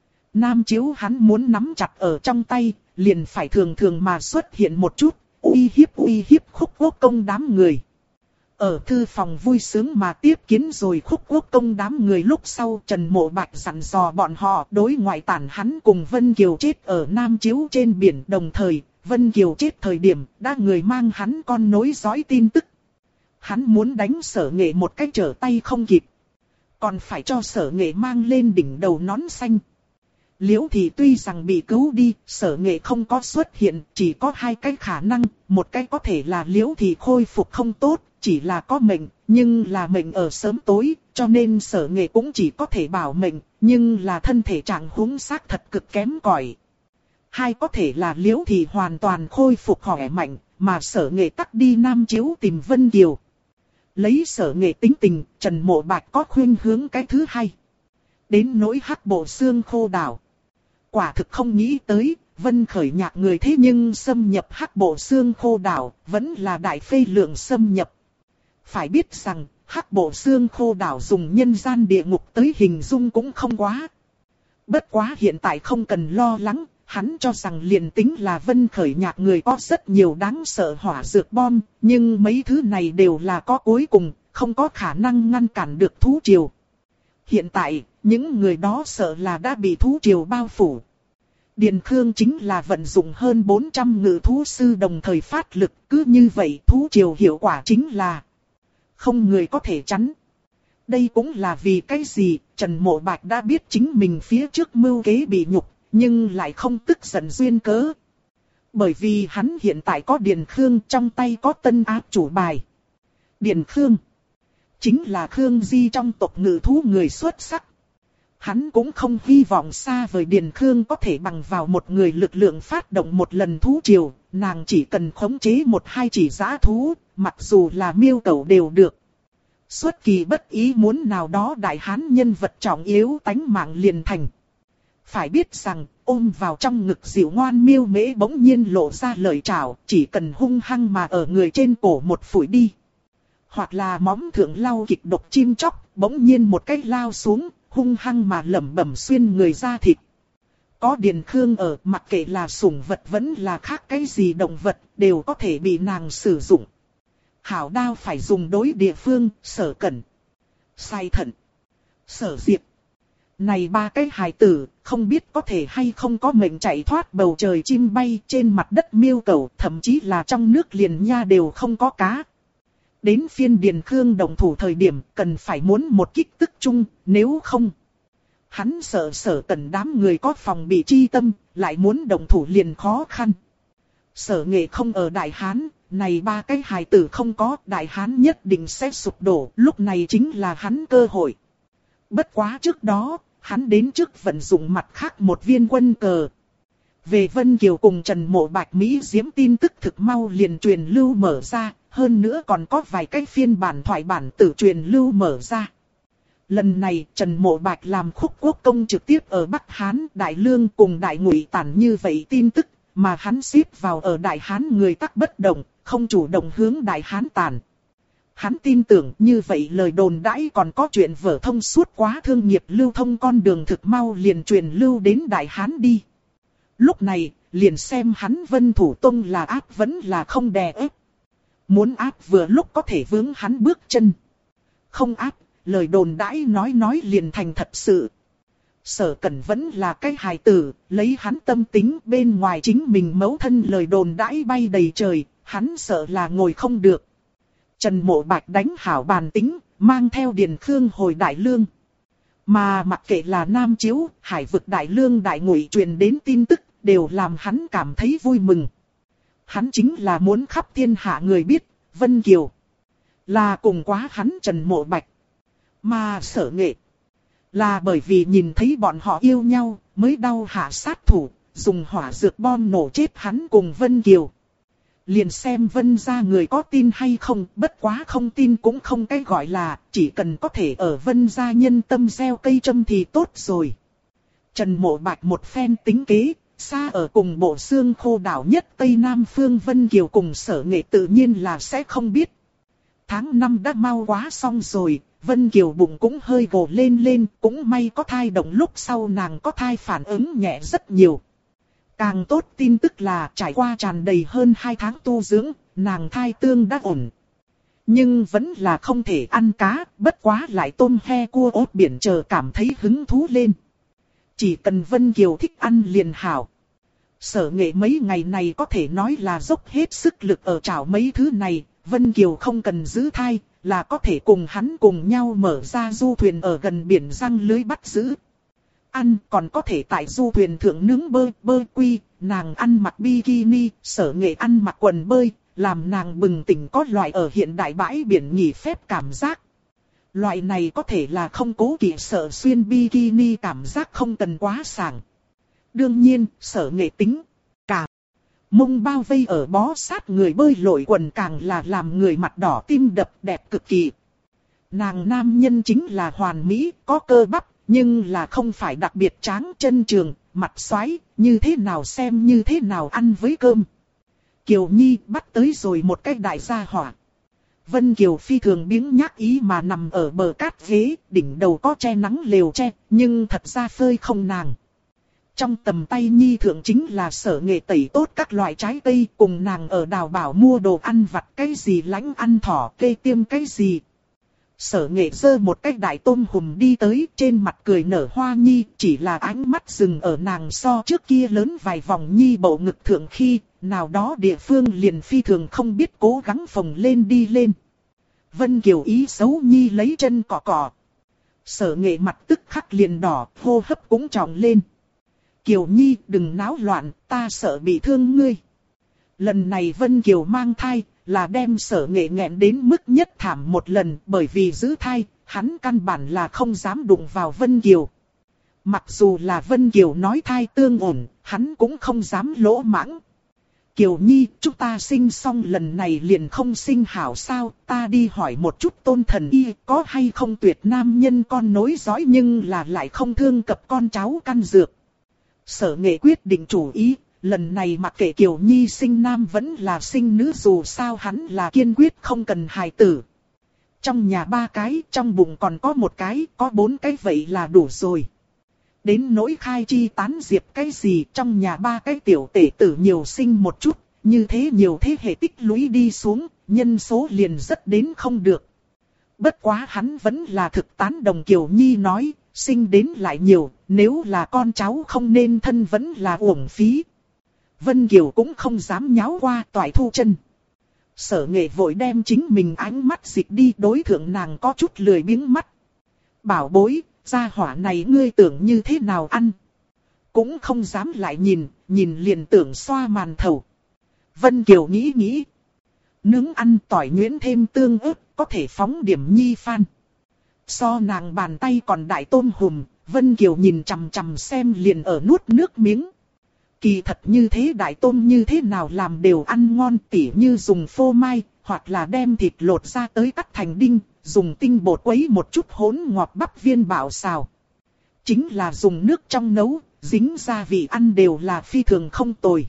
Speaker 1: Nam Chiếu hắn muốn nắm chặt ở trong tay, liền phải thường thường mà xuất hiện một chút, uy hiếp Khúc Quốc Công đám người. Ở thư phòng vui sướng mà tiếp kiến rồi Khúc Quốc Công đám người lúc sau, Trần Mộ Bạch dặn dò bọn họ đối ngoại tản hắn cùng Vân Kiều chết ở Nam Chiếu trên biển, đồng thời Vân Kiều chết thời điểm đã người mang hắn con nối dõi tin tức. Hắn muốn đánh Sở Nghệ một cách trở tay không kịp, còn phải cho Sở Nghệ mang lên đỉnh đầu nón xanh. Liễu Thị tuy rằng bị cứu đi, Sở Nghệ không có xuất hiện, chỉ có hai cái khả năng, một cái có thể là Liễu Thị khôi phục không tốt, chỉ là có mệnh, nhưng là mệnh ở sớm tối, cho nên Sở Nghệ cũng chỉ có thể bảo mệnh, nhưng là thân thể trạng huống xác thật cực kém cỏi. Hai có thể là Liễu Thị hoàn toàn khôi phục khỏe mạnh, mà Sở Nghệ tắc đi Nam Chiếu tìm Vân Kiều. Lấy Sở Nghệ tính tình, Trần Mộ Bạch có khuyên hướng cái thứ hai. Đến nỗi Hắc Bộ Xương Khô Đảo. Quả thực không nghĩ tới, Vân Khởi Nhạc người thế nhưng xâm nhập Hắc Bộ Xương Khô Đảo, vẫn là đại phê lượng xâm nhập. Phải biết rằng, Hắc Bộ Xương Khô Đảo dùng nhân gian địa ngục tới hình dung cũng không quá. Bất quá hiện tại không cần lo lắng, hắn cho rằng liền tính là Vân Khởi Nhạc người có rất nhiều đáng sợ hỏa dược bom, nhưng mấy thứ này đều là có cuối cùng, không có khả năng ngăn cản được thú triều. Hiện tại, những người đó sợ là đã bị thú triều bao phủ. Điền Khương chính là vận dụng hơn 400 ngự thú sư đồng thời phát lực, cứ như vậy thú triều hiệu quả chính là không người có thể chắn. Đây cũng là vì cái gì, Trần Mộ Bạch đã biết chính mình phía trước mưu kế bị nhục, nhưng lại không tức giận duyên cớ. Bởi vì hắn hiện tại có Điền Khương, trong tay có tân áp chủ bài. Điền Khương chính là Khương Di trong tộc ngự thú người xuất sắc. Hắn cũng không hy vọng xa vời Điền Khương có thể bằng vào một người lực lượng phát động một lần thú triều, nàng chỉ cần khống chế một hai chỉ dã thú, mặc dù là miêu cẩu đều được. Xuất kỳ bất ý muốn nào đó đại hán nhân vật trọng yếu tánh mạng liền thành. Phải biết rằng, ôm vào trong ngực dịu ngoan miêu mễ bỗng nhiên lộ ra lời chào, chỉ cần hung hăng mà ở người trên cổ một phủi đi. Hoặc là móng thượng lau kịch độc chim chóc, bỗng nhiên một cái lao xuống, hung hăng mà lẩm bẩm xuyên người ra thịt. Có Điền Khương ở, mặc kệ là sủng vật vẫn là khác cái gì động vật, đều có thể bị nàng sử dụng. Hảo đao phải dùng đối địa phương, Sở Cẩn, Sai Thận, Sở Diệp. Này ba cái hài tử, không biết có thể hay không có mệnh chạy thoát bầu trời chim bay trên mặt đất miêu cẩu, thậm chí là trong nước liền nha đều không có cá. Đến phiên Điền Khương động thủ thời điểm cần phải muốn một kích tức chung, nếu không. Hắn sợ Sở Cẩn đám người có phòng bị chi tâm, lại muốn động thủ liền khó khăn. Sở Nghệ không ở Đại Hán, này ba cái hài tử không có, Đại Hán nhất định sẽ sụp đổ, lúc này chính là hắn cơ hội. Bất quá trước đó, hắn đến trước vận dụng mặt khác một viên quân cờ. Về Vân Kiều cùng Trần Mộ Bạch Mỹ diễm tin tức thực mau liền truyền lưu mở ra, hơn nữa còn có vài cái phiên bản thoại bản tử truyền lưu mở ra. Lần này Trần Mộ Bạch làm Khúc Quốc Công trực tiếp ở Bắc Hán, Đại Lương cùng Đại Ngụy tản như vậy tin tức, mà hắn xếp vào ở Đại Hán người tắc bất động, không chủ động hướng Đại Hán tản. Hắn tin tưởng như vậy lời đồn đãi còn có chuyện vở thông suốt quá thương nghiệp lưu thông con đường thực mau liền truyền lưu đến Đại Hán đi. Lúc này, liền xem hắn Vân Thủ Tông là áp vẫn là không đè ép. Muốn áp vừa lúc có thể vướng hắn bước chân. Không áp, lời đồn đãi nói liền thành thật sự. Sở Cẩn vẫn là cái hài tử, lấy hắn tâm tính bên ngoài chính mình mẫu thân lời đồn đãi bay đầy trời, hắn sợ là ngồi không được. Trần Mộ Bạch đánh hảo bàn tính, mang theo Điền Khương hồi Đại Lương. Mà mặc kệ là Nam Chiếu, Hải vực Đại Lương Đại Ngụy truyền đến tin tức, đều làm hắn cảm thấy vui mừng. Hắn chính là muốn khắp thiên hạ người biết, Vân Kiều là cùng quá hắn Trần Mộ Bạch. Mà Sở Nghệ là bởi vì nhìn thấy bọn họ yêu nhau, mới đau hạ sát thủ, dùng hỏa dược bom nổ chết hắn cùng Vân Kiều. Liền xem Vân gia người có tin hay không, bất quá không tin cũng không cái gọi là, chỉ cần có thể ở Vân gia nhân tâm gieo cây trâm thì tốt rồi. Trần Mộ Bạch một phen tính kế, xa ở cùng bộ xương khô đảo nhất Tây Nam phương Vân Kiều cùng Sở Nghệ tự nhiên là sẽ không biết. Tháng 5 đã mau quá xong rồi, Vân Kiều bụng cũng hơi gồ lên, cũng may có thai động lúc sau nàng có thai phản ứng nhẹ rất nhiều. Càng tốt tin tức là trải qua tràn đầy hơn 2 tháng tu dưỡng, nàng thai tương đã ổn. Nhưng vẫn là không thể ăn cá, bất quá lại tôm he cua ốt biển chờ cảm thấy hứng thú lên. Chỉ cần Vân Kiều thích ăn liền hảo. Sở Nghệ mấy ngày này có thể nói là dốc hết sức lực ở chảo mấy thứ này, Vân Kiều không cần giữ thai, là có thể cùng hắn cùng nhau mở ra du thuyền ở gần biển răng lưới bắt giữ. Ăn còn có thể tại du thuyền thượng nướng bơi quy, nàng ăn mặc bikini, Sở Nghệ ăn mặc quần bơi, làm nàng bừng tỉnh có loại ở hiện đại bãi biển nghỉ phép cảm giác. Loại này có thể là không cố kỵ sợ xuyên bikini cảm giác không cần quá sảng. Đương nhiên, Sở Nghệ tính cả mông bao vây ở bó sát người bơi lội quần càng là làm người mặt đỏ tim đập đẹp cực kỳ. Nàng nam nhân chính là hoàn mỹ, có cơ bắp, nhưng là không phải đặc biệt tráng chân trường, mặt xoáy, như thế nào xem như thế nào ăn với cơm. Kiều Nhi bắt tới rồi một cái đại gia hỏa. Vân Kiều phi thường biếng nhác ý mà nằm ở bờ cát ghế, đỉnh đầu có che nắng lều che, nhưng thật ra phơi không nàng. Trong tầm tay Nhi thượng chính là Sở Nghệ tẩy tốt các loại trái cây, cùng nàng ở đào bảo mua đồ ăn vặt, cái gì lãnh ăn thỏ, cây tiêm cái gì. Sở Nghệ giơ một cái đại tôm hùm đi tới, trên mặt cười nở hoa Nhi, chỉ là ánh mắt dừng ở nàng so trước kia lớn vài vòng Nhi bộ ngực thượng khi, nào đó địa phương liền phi thường không biết cố gắng phồng lên đi lên. Vân Kiều ý xấu Nhi lấy chân cọ cọ. Sở Nghệ mặt tức khắc liền đỏ, hô hấp cũng tròng lên. Kiều Nhi đừng náo loạn, ta sợ bị thương ngươi. Lần này Vân Kiều mang thai, là đem Sở Nghệ nghẹn đến mức nhất thảm một lần, bởi vì giữ thai, hắn căn bản là không dám đụng vào Vân Kiều. Mặc dù là Vân Kiều nói thai tương ổn, hắn cũng không dám lỗ mãng. Kiều Nhi, chúng ta sinh xong lần này liền không sinh hảo sao, ta đi hỏi một chút Tôn Thần Y có hay không tuyệt nam nhân con nối dõi nhưng là lại không thương cập con cháu căn dược. Sở Nghệ quyết định chủ ý, lần này mặc kệ Kiều Nhi sinh nam vẫn là sinh nữ dù sao hắn là kiên quyết không cần hài tử. Trong nhà 3 cái, trong bụng còn có 1 cái, có 4 cái vậy là đủ rồi. Đến nỗi khai chi tán diệp cái gì trong nhà 3 cái tiểu tể tử nhiều sinh một chút, như thế nhiều thế hệ tích lũy đi xuống, nhân số liền rất đến không được. Bất quá hắn vẫn là thực tán đồng Kiều Nhi nói, sinh đến lại nhiều, nếu là con cháu không nên thân vẫn là uổng phí. Vân Kiều cũng không dám nháo qua toại thu chân. Sở Nghệ vội đem chính mình ánh mắt dịch đi đối thượng nàng có chút lười biếng mắt. Bảo bối, gia hỏa này ngươi tưởng như thế nào ăn. Cũng không dám lại nhìn, nhìn liền tưởng xoa màn thầu. Vân Kiều nghĩ. Nướng ăn tỏi nhuyễn thêm tương ớt, có thể phóng điểm nhi phan. So nàng bàn tay còn đại tôm hùm, Vân Kiều nhìn chằm chằm xem liền ở nuốt nước miếng. Kỳ thật như thế đại tôm như thế nào làm đều ăn ngon, tỉ như dùng phô mai, hoặc là đem thịt lột ra tới cắt thành đinh, dùng tinh bột quấy một chút hỗn ngọt bắp viên bảo xào. Chính là dùng nước trong nấu, dính gia vị ăn đều là phi thường không tồi.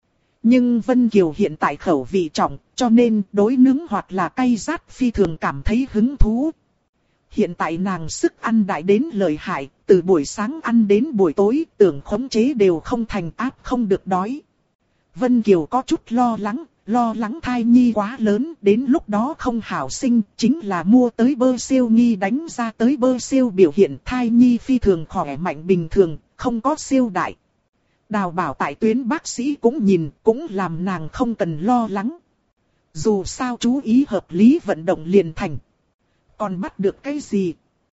Speaker 1: Nhưng Vân Kiều hiện tại khẩu vị trọng, cho nên đối nướng hoặc là cay rát phi thường cảm thấy hứng thú. Hiện tại nàng sức ăn đại đến lợi hại, từ buổi sáng ăn đến buổi tối, tưởng khống chế đều không thành áp không được đói. Vân Kiều có chút lo lắng, Lo lắng thai nhi quá lớn, đến lúc đó không hảo sinh, chính là mua tới bơ siêu nghi đánh ra tới bơ siêu biểu hiện thai nhi phi thường khỏe mạnh bình thường, không có siêu đại. Đào Bảo tại tuyến bác sĩ cũng nhìn, cũng làm nàng không cần lo lắng. Dù sao chú ý hợp lý vận động liền thành. Còn bắt được cái gì?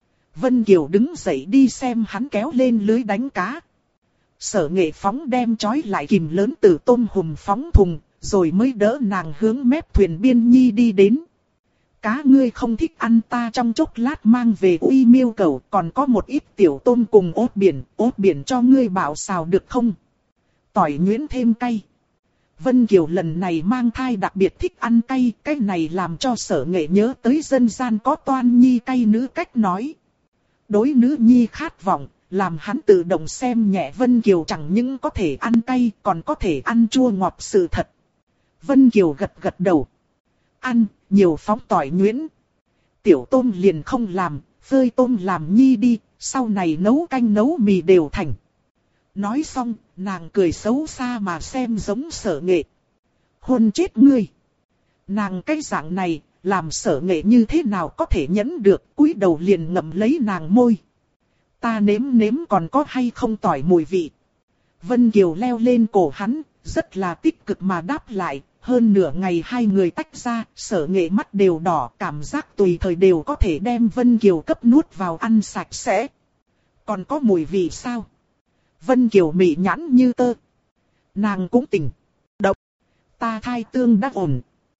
Speaker 1: Vân Kiều đứng dậy đi xem hắn kéo lên lưới đánh cá. Sở Nghệ phóng đem trói lại kìm lớn từ tôm hùm phóng thùng, rồi mới đỡ nàng hướng mép thuyền biên nhi đi đến. Cá ngươi không thích ăn ta trong chốc lát mang về uy miêu cầu, còn có một ít tiểu tôm cùng ốt biển cho ngươi bảo xào được không? Tỏi nhuyễn thêm cay. Vân Kiều lần này mang thai đặc biệt thích ăn cay, cái này làm cho Sở Nghệ nhớ tới dân gian có toan nhi cay nữ cách nói. Đối nữ nhi khát vọng, làm hắn tự động xem nhẹ Vân Kiều chẳng những có thể ăn cay, còn có thể ăn chua ngọt sự thật. Vân Kiều gật gật đầu. Ăn, nhiều phóng tỏi nhuyễn. Tiểu tôm liền không làm, phơi tôm làm nhi đi, sau này nấu canh nấu mì đều thành. Nói xong, nàng cười xấu xa mà xem giống Sở Nghệ. Hôn chết ngươi. Nàng cái dạng này, làm Sở Nghệ như thế nào có thể nhẫn được, cúi đầu liền ngậm lấy nàng môi. Ta nếm nếm còn có hay không tỏi mùi vị. Vân Kiều leo lên cổ hắn, rất là tích cực mà đáp lại. Hơn nửa ngày hai người tách ra, Sở Nghệ mắt đều đỏ, cảm giác tùy thời đều có thể đem Vân Kiều cấp nuốt vào ăn sạch sẽ. Còn có mùi vị sao? Vân Kiều mị nhãn như tơ. Nàng cũng tỉnh. Độc. Ta thai tương đã ổn.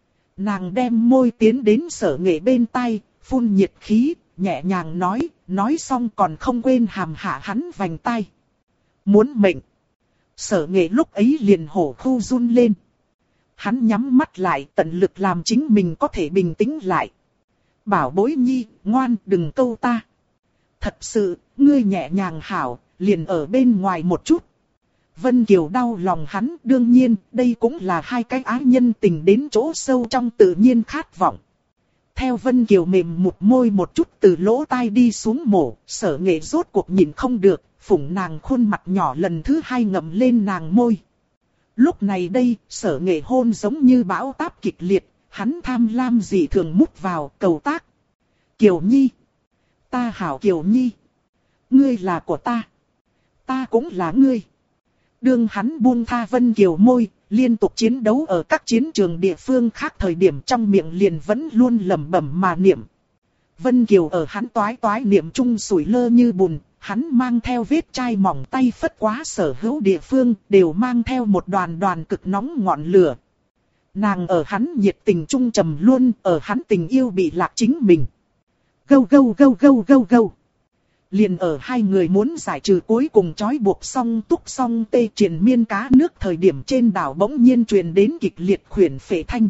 Speaker 1: Nàng đem môi tiến đến Sở Nghệ bên tai, phun nhiệt khí, nhẹ nhàng nói xong còn không quên hàm hạ hắn vành tai. Muốn mệnh. Sở Nghệ lúc ấy liền hổ khu run lên. Hắn nhắm mắt lại tận lực làm chính mình có thể bình tĩnh lại. Bảo bối nhi, ngoan đừng câu ta. Thật sự, ngươi nhẹ nhàng hảo, liền ở bên ngoài một chút. Vân Kiều đau lòng hắn, đương nhiên, đây cũng là hai cái ái nhân tình đến chỗ sâu trong tự nhiên khát vọng. Theo Vân Kiều mềm một môi một chút từ lỗ tai đi xuống mổ, Sở Nghệ rốt cuộc nhìn không được, phủng nàng khuôn mặt nhỏ lần thứ hai ngậm lên nàng môi. Lúc này đây, Sở Nghệ hôn giống như bão táp kịch liệt, hắn tham lam dị thường mút vào, cầu tác. Kiều Nhi. Ta hảo Kiều Nhi. Ngươi là của ta. Ta cũng là ngươi. Đương hắn buông tha Vân Kiều môi, liên tục chiến đấu ở các chiến trường địa phương khác thời điểm trong miệng liền vẫn luôn lẩm bẩm mà niệm. Vân Kiều ở hắn toái toái niệm chung sủi lơ như bùn, hắn mang theo vết chai mỏng tay phất quá sở hữu địa phương, đều mang theo một đoàn đoàn cực nóng ngọn lửa. Nàng ở hắn nhiệt tình trung trầm luôn, ở hắn tình yêu bị lạc chính mình. Gâu gâu gâu gâu gâu gâu. Liền ở hai người muốn giải trừ cuối cùng trói buộc xong túc xong tê triền miên cá nước thời điểm trên đảo bỗng nhiên truyền đến kịch liệt khuyển phệ thanh.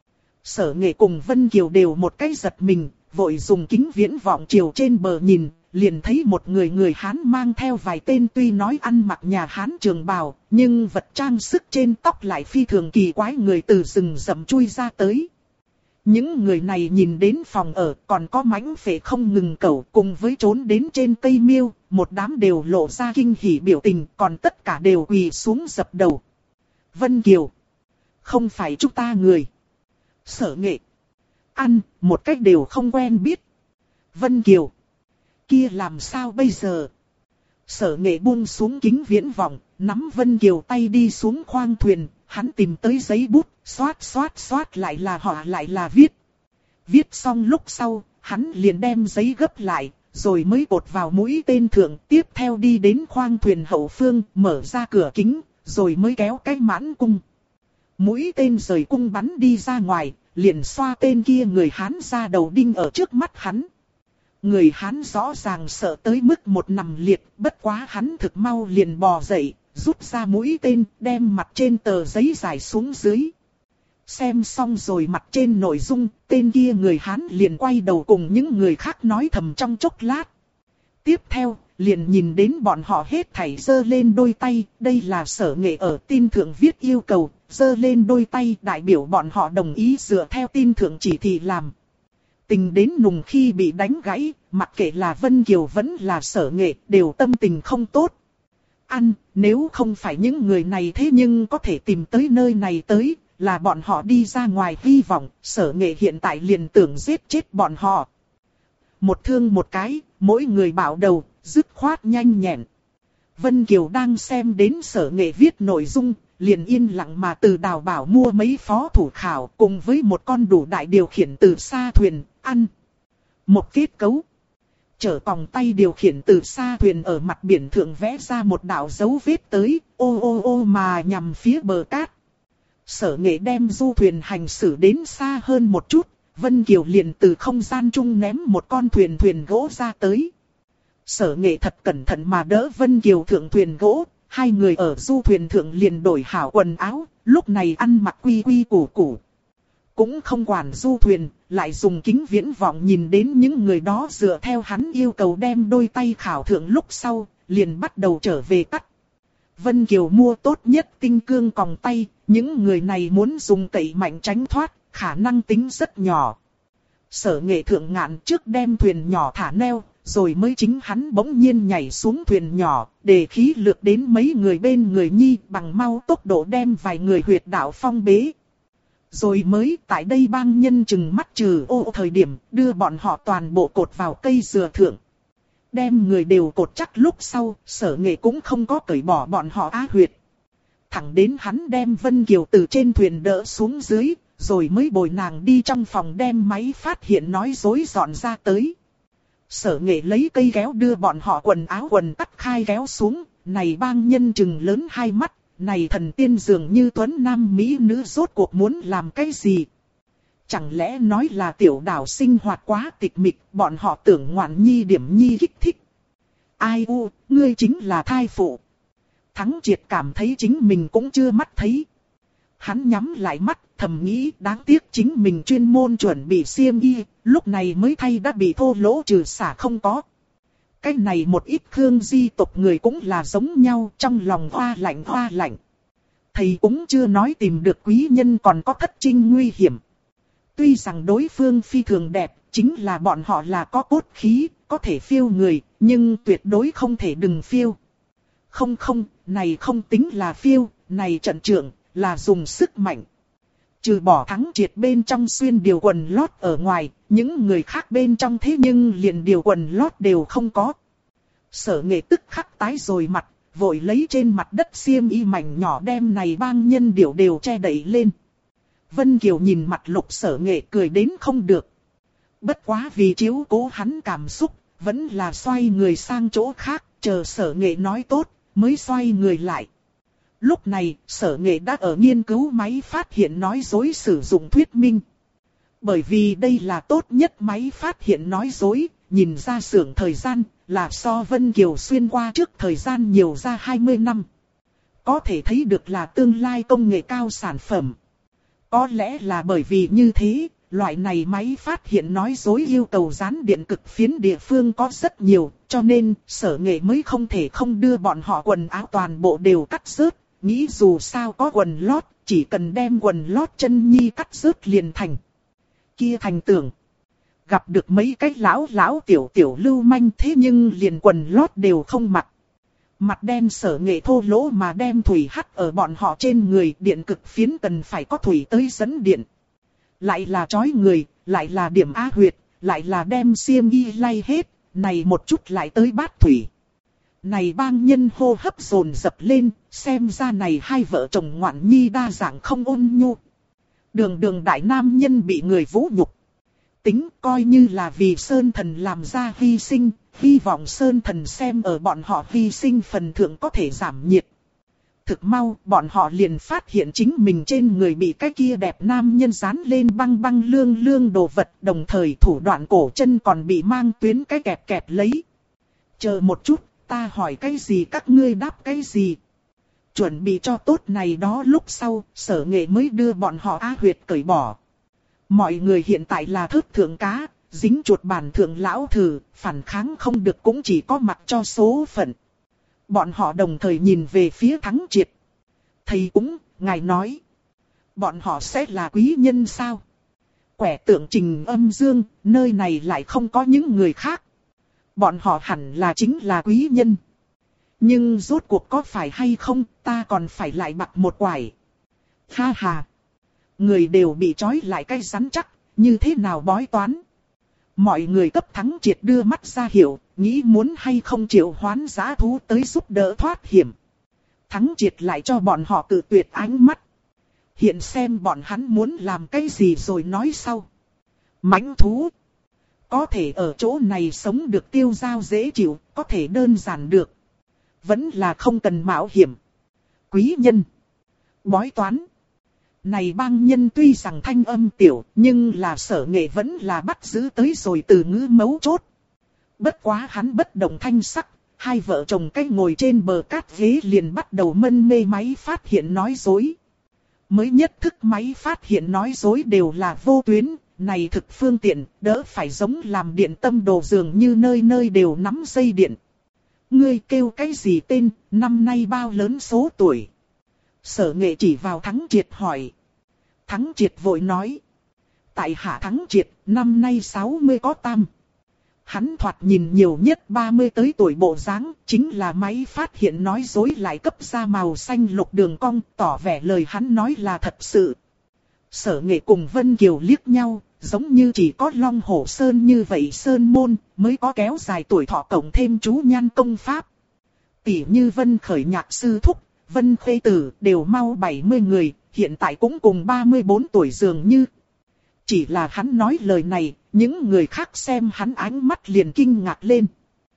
Speaker 1: Sở Nghệ cùng Vân Kiều đều một cái giật mình, vội dùng kính viễn vọng chiều trên bờ nhìn, liền thấy một người Hán mang theo vài tên tuy nói ăn mặc nhà Hán trường bào, nhưng vật trang sức trên tóc lại phi thường kỳ quái người từ rừng rậm chui ra tới. Những người này nhìn đến phòng ở còn có mãnh phệ không ngừng cẩu cùng với trốn đến trên cây miêu, một đám đều lộ ra kinh hỉ biểu tình còn tất cả đều quỳ xuống dập đầu. Vân Kiều. Không phải chúng ta người. Sở Nghệ. Ăn, một cách đều không quen biết. Vân Kiều. Kia làm sao bây giờ? Sở Nghệ buông xuống kính viễn vọng, nắm Vân Kiều tay đi xuống khoang thuyền, hắn tìm tới giấy bút, xoát lại là họ lại là viết. Viết xong lúc sau, hắn liền đem giấy gấp lại, rồi mới cột vào mũi tên thượng, tiếp theo đi đến khoang thuyền hậu phương, mở ra cửa kính, rồi mới kéo cái mãn cung. Mũi tên rời cung bắn đi ra ngoài, liền xoa tên kia người Hán ra đầu đinh ở trước mắt hắn. Người Hán rõ ràng sợ tới mức một nằm liệt, bất quá hắn thực mau liền bò dậy, rút ra mũi tên, đem mặt trên tờ giấy dài xuống dưới. Xem xong rồi mặt trên nội dung, tên kia người Hán liền quay đầu cùng những người khác nói thầm trong chốc lát. Tiếp theo, liền nhìn đến bọn họ hết thảy giơ lên đôi tay, đây là Sở Nghệ ở tin thượng viết yêu cầu, giơ lên đôi tay đại biểu bọn họ đồng ý dựa theo tin thượng chỉ thị làm. Tình đến nùng khi bị đánh gãy, mặc kệ là Vân Kiều vẫn là Sở Nghệ, đều tâm tình không tốt. Ăn, nếu không phải những người này thế nhưng có thể tìm tới nơi này tới, là bọn họ đi ra ngoài hy vọng, Sở Nghệ hiện tại liền tưởng giết chết bọn họ. Một thương một cái, mỗi người bảo đầu, dứt khoát nhanh nhẹn. Vân Kiều đang xem đến Sở Nghệ viết nội dung, liền yên lặng mà từ Đào Bảo mua mấy phó thủ khảo cùng với một con đủ đại điều khiển từ xa thuyền, ăn. Một kết cấu. Chở còng tay điều khiển từ xa thuyền ở mặt biển thượng vẽ ra một đạo dấu vết tới, ô ô ô mà nhằm phía bờ cát. Sở Nghệ đem du thuyền hành xử đến xa hơn một chút, Vân Kiều liền từ không gian chung ném một con thuyền gỗ ra tới. Sở Nghệ thật cẩn thận mà đỡ Vân Kiều thượng thuyền gỗ, hai người ở du thuyền thượng liền đổi hảo quần áo, lúc này ăn mặc quy quy củ củ. Cũng không quản du thuyền, lại dùng kính viễn vọng nhìn đến những người đó dựa theo hắn yêu cầu đem đôi tay khảo thượng lúc sau, liền bắt đầu trở về cắt. Vân Kiều mua tốt nhất tinh cương còng tay, những người này muốn dùng cậy mạnh tránh thoát, khả năng tính rất nhỏ. Sở Nghệ thượng ngạn trước đem thuyền nhỏ thả neo, rồi mới chính hắn bỗng nhiên nhảy xuống thuyền nhỏ, để khí lực đến mấy người bên người nhi bằng mau tốc độ đem vài người huyệt đạo phong bế. Rồi mới tại đây bang nhân chừng mắt trừ ô thời điểm đưa bọn họ toàn bộ cột vào cây dừa thượng. Đem người đều cột chắc lúc sau, Sở Nghệ cũng không có cởi bỏ bọn họ á huyệt. Thẳng đến hắn đem Vân Kiều từ trên thuyền đỡ xuống dưới, rồi mới bồi nàng đi trong phòng đem máy phát hiện nói dối dọn ra tới. Sở Nghệ lấy cây kéo đưa bọn họ quần áo quần cắt khai kéo xuống, này bang nhân chừng lớn hai mắt, này thần tiên dường như tuấn nam mỹ nữ rốt cuộc muốn làm cái gì? Chẳng lẽ nói là tiểu đảo sinh hoạt quá tịch mịch, bọn họ tưởng ngoạn nhi điểm nhi kích thích. Ai u, ngươi chính là thai phụ. Thắng Triệt cảm thấy chính mình cũng chưa mắt thấy. Hắn nhắm lại mắt, thầm nghĩ đáng tiếc chính mình chuyên môn chuẩn bị xiêm y, lúc này mới thay đã bị thô lỗ trừ xả không có. Cái này một ít Khương di tộc người cũng là giống nhau, trong lòng hoa lạnh hoa lạnh. Thầy cũng chưa nói tìm được quý nhân còn có thất trinh nguy hiểm. Tuy rằng đối phương phi thường đẹp, chính là bọn họ là có cốt khí, có thể phiêu người, nhưng tuyệt đối không thể đừng phiêu. Không không, này không tính là phiêu, này trận trưởng, là dùng sức mạnh. Trừ bỏ Thắng Triệt bên trong xuyên điều quần lót ở ngoài, những người khác bên trong thế nhưng liền điều quần lót đều không có. Sở Nghệ tức khắc tái rồi mặt, vội lấy trên mặt đất xiêm y mảnh nhỏ đem này bang nhân điểu đều che đậy lên. Vân Kiều nhìn mặt Lục Sở Nghệ cười đến không được. Bất quá vì chiếu cố hắn cảm xúc, vẫn là xoay người sang chỗ khác, chờ Sở Nghệ nói tốt, mới xoay người lại. Lúc này, Sở Nghệ đã ở nghiên cứu máy phát hiện nói dối sử dụng thuyết minh. Bởi vì đây là tốt nhất máy phát hiện nói dối, nhìn ra xưởng thời gian, là so Vân Kiều xuyên qua trước thời gian nhiều ra 20 năm. Có thể thấy được là tương lai công nghệ cao sản phẩm. Có lẽ là bởi vì như thế, loại này máy phát hiện nói dối yêu cầu gián điện cực phiến địa phương có rất nhiều, cho nên Sở Nghệ mới không thể không đưa bọn họ quần áo toàn bộ đều cắt rớt, nghĩ dù sao có quần lót, chỉ cần đem quần lót chân nhi cắt rớt liền thành. Kia thành tưởng, gặp được mấy cái lão tiểu lưu manh thế nhưng liền quần lót đều không mặc. Mặt đen Sở Nghệ thô lỗ mà đem thủy hắt ở bọn họ trên người, điện cực phiến cần phải có thủy tới dẫn điện. Lại là chói người, lại là điểm á huyệt, lại là đem xiêm y lay hết, này một chút lại tới bát thủy. Này bang nhân hô hấp dồn dập lên, xem ra này hai vợ chồng ngoạn nhi đa dạng không ôn nhu. Đường đại nam nhân bị người vũ nhục. Tính coi như là vì Sơn Thần làm ra hy sinh, hy vọng Sơn Thần xem ở bọn họ hy sinh phần thượng có thể giảm nhiệt. Thực mau, bọn họ liền phát hiện chính mình trên người bị cái kia đẹp nam nhân dán lên băng băng lương đồ vật, đồng thời thủ đoạn cổ chân còn bị mang tuyến cái kẹp lấy. Chờ một chút, ta hỏi cái gì các ngươi đáp cái gì. Chuẩn bị cho tốt này đó lúc sau, Sở Nghệ mới đưa bọn họ á huyệt cởi bỏ. Mọi người hiện tại là thớt thượng cá, dính chuột bản thượng lão thử, phản kháng không được cũng chỉ có mặc cho số phận. Bọn họ đồng thời nhìn về phía Thắng Triệt. Thầy cũng, ngài nói, bọn họ sẽ là quý nhân sao? Quẻ tượng Trình Âm Dương, nơi này lại không có những người khác. Bọn họ hẳn là chính là quý nhân. Nhưng rốt cuộc có phải hay không, ta còn phải lại bặt một quải. Ha ha. Người đều bị trói lại cái rắn chắc, như thế nào bói toán. Mọi người cấp Thắng Triệt đưa mắt ra hiệu, nghĩ muốn hay không triệu hoán dã thú tới giúp đỡ thoát hiểm. Thắng Triệt lại cho bọn họ cự tuyệt ánh mắt. Hiện xem bọn hắn muốn làm cái gì rồi nói sau. Mãnh thú. Có thể ở chỗ này sống được tiêu dao dễ chịu, có thể đơn giản được. Vẫn là không cần mạo hiểm. Quý nhân. Bói toán. Này bang nhân tuy rằng thanh âm tiểu, nhưng là Sở Nghệ vẫn là bắt giữ tới rồi từ ngữ mấu chốt. Bất quá hắn bất động thanh sắc, hai vợ chồng cách ngồi trên bờ cát ghế liền bắt đầu mân mê máy phát hiện nói dối. Mới nhất thức máy phát hiện nói dối đều là vô tuyến, này thực phương tiện, đỡ phải giống làm điện tâm đồ dường như nơi nơi đều nắm dây điện. Ngươi kêu cái gì tên, năm nay bao lớn số tuổi? Sở Nghệ chỉ vào Thắng Triệt hỏi. Thắng Triệt vội nói. Tại hạ Thắng Triệt, năm nay 60 có tam. Hắn thoạt nhìn nhiều nhất 30 tới tuổi bộ dáng, chính là máy phát hiện nói dối lại cấp ra màu xanh lục đường cong, tỏ vẻ lời hắn nói là thật sự. Sở Nghệ cùng Vân Kiều liếc nhau, giống như chỉ có Long Hổ Sơn như vậy Sơn Môn, mới có kéo dài tuổi thọ cộng thêm chú nhan công pháp. Tỷ như Vân Khởi Nhạc Sư Thúc, Vân Khê Tử đều mau 70 người, hiện tại cũng cùng 34 tuổi dường như. Chỉ là hắn nói lời này, những người khác xem hắn ánh mắt liền kinh ngạc lên.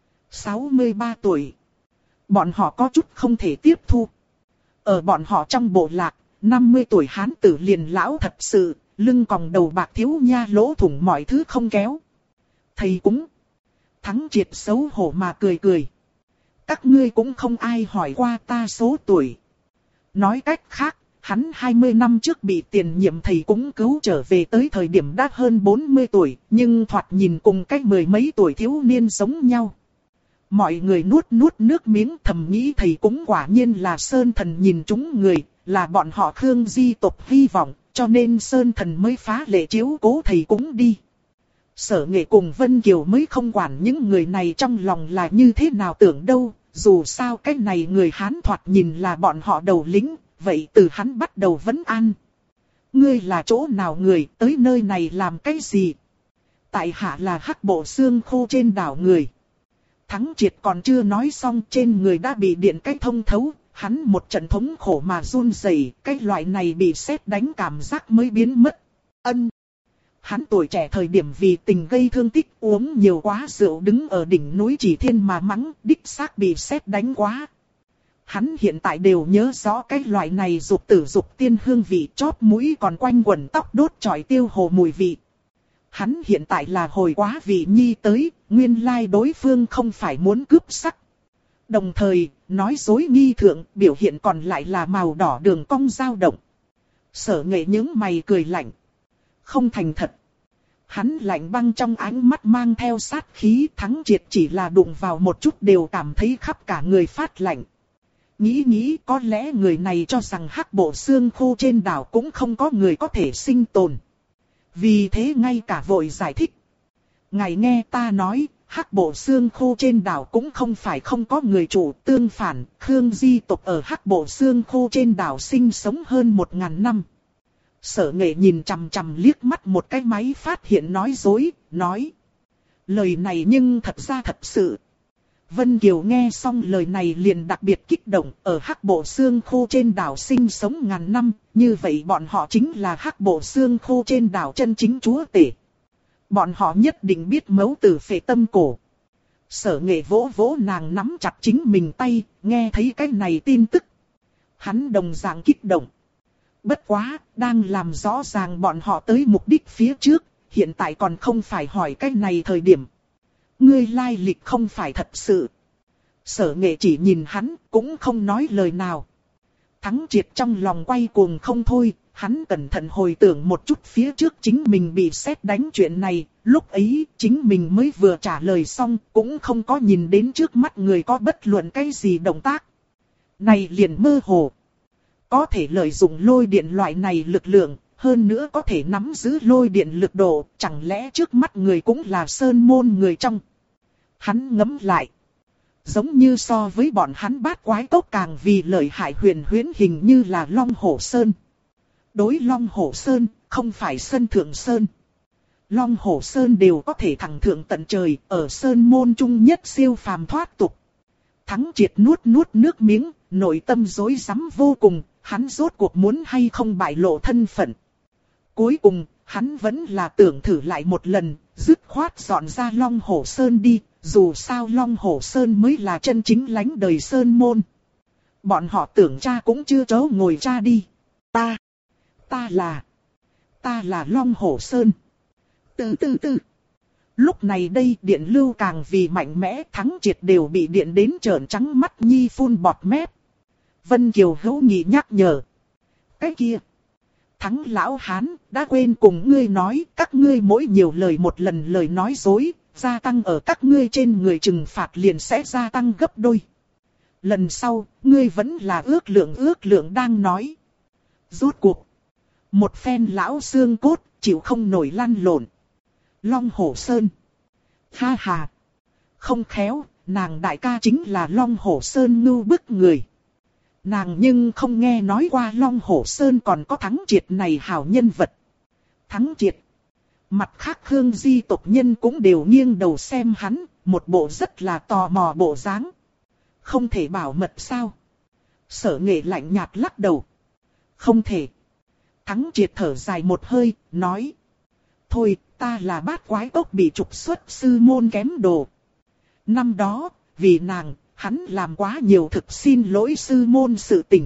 Speaker 1: 63 tuổi. Bọn họ có chút không thể tiếp thu. Ở bọn họ trong bộ lạc, 50 tuổi hán tử liền lão thật sự, lưng còng đầu bạc thiếu nha lỗ thủng mọi thứ không kéo. Thầy cũng. Thắng Triệt xấu hổ mà cười cười. Các ngươi cũng không ai hỏi qua ta số tuổi. Nói cách khác, hắn 20 năm trước bị tiền nhiệm thầy cũng cứu trở về tới thời điểm đã hơn 40 tuổi, nhưng thoạt nhìn cùng cách mười mấy tuổi thiếu niên giống nhau. Mọi người nuốt nước miếng thầm nghĩ thầy cũng quả nhiên là Sơn Thần nhìn chúng người, là bọn họ Khương di tộc hy vọng, cho nên Sơn Thần mới phá lệ chiếu cố thầy cũng đi. Sở Nghệ cùng Vân Kiều mới không quản những người này trong lòng là như thế nào tưởng đâu, dù sao cái này người Hán thoạt nhìn là bọn họ đầu lĩnh, vậy từ hắn bắt đầu vấn an. Ngươi là chỗ nào người, tới nơi này làm cái gì? Tại hạ là Hắc Bộ Xương Khô trên đảo người. Thắng Triệt còn chưa nói xong, trên người đã bị điện cách thông thấu, hắn một trận thống khổ mà run rẩy, cái loại này bị sét đánh cảm giác mới biến mất. Ân. Hắn tuổi trẻ thời điểm vì tình gây thương tích uống nhiều quá rượu đứng ở đỉnh núi Chỉ Thiên mà mắng, đích xác bị sét đánh quá. Hắn hiện tại đều nhớ rõ cái loại này dục tử dục tiên hương vị, chóp mũi còn quanh quẩn tóc đốt chọi tiêu hồ mùi vị. Hắn hiện tại là hồi quá vị nhi tới, nguyên lai đối phương không phải muốn cướp sắc. Đồng thời, nói dối nghi thượng, biểu hiện còn lại là màu đỏ đường cong dao động. Sở Nghệ những mày cười lạnh. Không thành thật. Hắn lạnh băng trong ánh mắt mang theo sát khí, Thắng Triệt chỉ là đụng vào một chút đều cảm thấy khắp cả người phát lạnh. Nghĩ có lẽ người này cho rằng Hắc Bộ Xương Khô trên đảo cũng không có người có thể sinh tồn. Vì thế ngay cả vội giải thích. Ngài nghe ta nói, Hắc Bộ Xương Khô trên đảo cũng không phải không có người chủ, tương phản, Khương di tộc ở Hắc Bộ Xương Khô trên đảo sinh sống hơn 1000 năm. Sở Nghệ nhìn chằm chằm liếc mắt một cái máy phát hiện nói dối, nói. Lời này nhưng thật ra thật sự. Vân Kiều nghe xong lời này liền đặc biệt kích động, ở Hắc Bộ Xương Khô trên đảo sinh sống ngàn năm, như vậy bọn họ chính là Hắc Bộ Xương Khô trên đảo chân chính chúa tể. Bọn họ nhất định biết mấu tử phệ tâm cổ. Sở Nghệ vỗ vỗ nàng nắm chặt chính mình tay, nghe thấy cái này tin tức. Hắn đồng dạng kích động. Bất quá, đang làm rõ ràng bọn họ tới mục đích phía trước, hiện tại còn không phải hỏi cái này thời điểm. Ngươi lai lịch không phải thật sự. Sở Nghệ chỉ nhìn hắn, cũng không nói lời nào. Thắng Triệt trong lòng quay cuồng không thôi, hắn cẩn thận hồi tưởng một chút phía trước chính mình bị sét đánh chuyện này, lúc ấy chính mình mới vừa trả lời xong, cũng không có nhìn đến trước mắt người có bất luận cái gì động tác. Này liền mơ hồ. Có thể lợi dụng lôi điện loại này lực lượng, hơn nữa có thể nắm giữ lôi điện lực độ, chẳng lẽ trước mắt người cũng là Sơn Môn người trong. Hắn ngẫm lại. Giống như so với bọn hắn bát quái cốc càng vì lợi hại huyền huyễn hình như là Long Hổ Sơn. đối Long Hổ Sơn, không phải Sơn Thượng Sơn. Long Hổ Sơn đều có thể thẳng thượng tận trời, ở Sơn môn trung nhất siêu phàm thoát tục. Thắng Triệt nuốt nước miếng, nội tâm rối rắm vô cùng, hắn rốt cuộc muốn hay không bại lộ thân phận. Cuối cùng, hắn vẫn là tưởng thử lại một lần, dứt khoát dọn ra Long Hổ Sơn đi, dù sao Long Hổ Sơn mới là chân chính lánh đời Sơn môn. Bọn họ tưởng cha cũng chưa chớ ngồi cha đi. Ta là Long Hổ Sơn. Từ. Lúc này đây điện lưu càng vì mạnh mẽ, Thắng Triệt đều bị điện đến trợn trắng mắt nhi phun bọt mép. Vân Kiều hữu nhị nhắc nhở. Cái kia. Thắng lão hán, đã quên cùng ngươi nói, các ngươi mỗi nhiều lời một lần lời nói dối, gia tăng ở các ngươi trên người trừng phạt liền sẽ gia tăng gấp đôi. Lần sau, ngươi vẫn là ước lượng đang nói. Rốt cuộc. Một phen lão xương cốt, chịu không nổi lăn lộn. Long Hổ Sơn. Ha ha. Không khéo, nàng đại ca chính là Long Hổ Sơn ngưu bức người. Nàng nhưng không nghe nói qua Long Hổ Sơn còn có Thắng Triệt này hảo nhân vật. Thắng Triệt. Mặt khác Khương Di tộc nhân cũng đều nghiêng đầu xem hắn, một bộ rất là tò mò bộ dáng. Không thể bảo mật sao? Sở Nghệ lạnh nhạt lắc đầu. Không thể. Thắng Triệt thở dài một hơi, nói. Thôi, ta là bát quái tốc bị trục xuất sư môn kém đồ. Năm đó, vì nàng, hắn làm quá nhiều thực xin lỗi sư môn sự tình.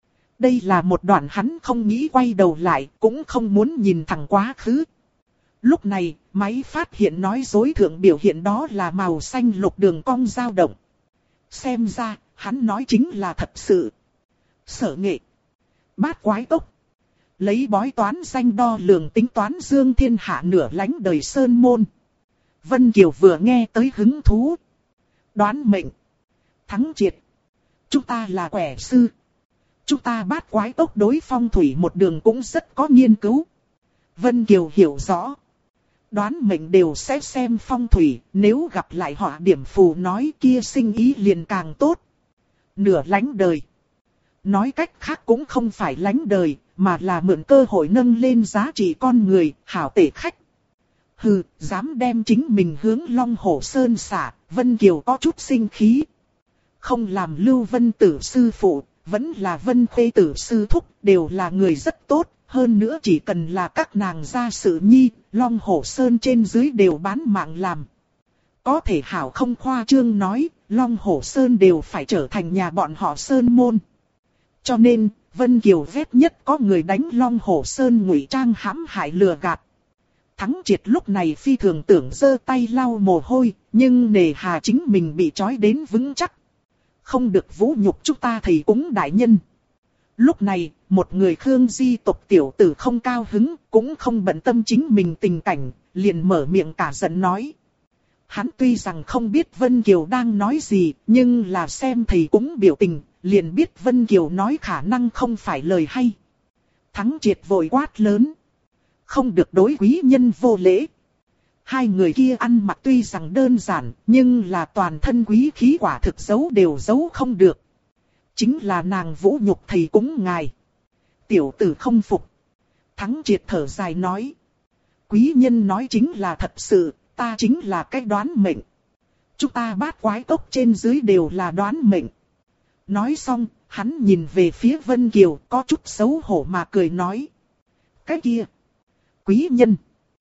Speaker 1: Đây là một đoạn hắn không nghĩ quay đầu lại, cũng không muốn nhìn thẳng quá khứ. Lúc này, máy phát hiện nói dối thượng biểu hiện đó là màu xanh lục đường cong dao động. Xem ra, hắn nói chính là thật sự. Sở Nghệ. Bát quái tốc. Lấy bói toán danh đo lường tính toán dương thiên hạ nửa lánh đời sơn môn. Vân Kiều vừa nghe tới hứng thú. Đoán mệnh. Thắng Triệt. Chúng ta là quẻ sư. Chúng ta bát quái tốc đối phong thủy một đường cũng rất có nghiên cứu. Vân Kiều hiểu rõ. Đoán mệnh đều sẽ xem phong thủy, nếu gặp lại họ điểm phù nói kia sinh ý liền càng tốt. Nửa lánh đời. Nói cách khác cũng không phải lánh đời, mà là mượn cơ hội nâng lên giá trị con người, hảo tể khách. Hừ, dám đem chính mình hướng Long Hổ Sơn xả, Vân Kiều có chút sinh khí. Không làm Lưu Vân Tử sư phụ, vẫn là Vân Khê Tử sư thúc, đều là người rất tốt. Hơn nữa chỉ cần là các nàng gia sự nhi, Long Hổ Sơn trên dưới đều bán mạng làm. Có thể hảo không khoa trương nói, Long Hổ Sơn đều phải trở thành nhà bọn họ Sơn môn. Cho nên, Vân Kiều ghét nhất có người đánh Long Hổ Sơn ngụy trang hãm hại lừa gạt. Thắng Triệt lúc này phi thường tưởng giơ tay lau mồ hôi, nhưng nề hà chính mình bị trói đến vững chắc. Không được vũ nhục chúng ta thầy cúng đại nhân. Lúc này, một người Khương Di tộc tiểu tử không cao hứng, cũng không bận tâm chính mình tình cảnh, liền mở miệng cả giận nói. Hắn tuy rằng không biết Vân Kiều đang nói gì, nhưng là xem thầy cúng biểu tình, liền biết Vân Kiều nói khả năng không phải lời hay. Thắng Triệt vội quát lớn. Không được đối quý nhân vô lễ. Hai người kia ăn mặc tuy rằng đơn giản, nhưng là toàn thân quý khí quả thực giấu đều giấu không được. Chính là nàng vũ nhục thầy cúng ngài. Tiểu tử không phục. Thắng Triệt thở dài nói. Quý nhân nói chính là thật sự, ta chính là cái đoán mệnh. Chúng ta bát quái tốc trên dưới đều là đoán mệnh. Nói xong, hắn nhìn về phía Vân Kiều có chút xấu hổ mà cười nói. Cái kia. Quý nhân.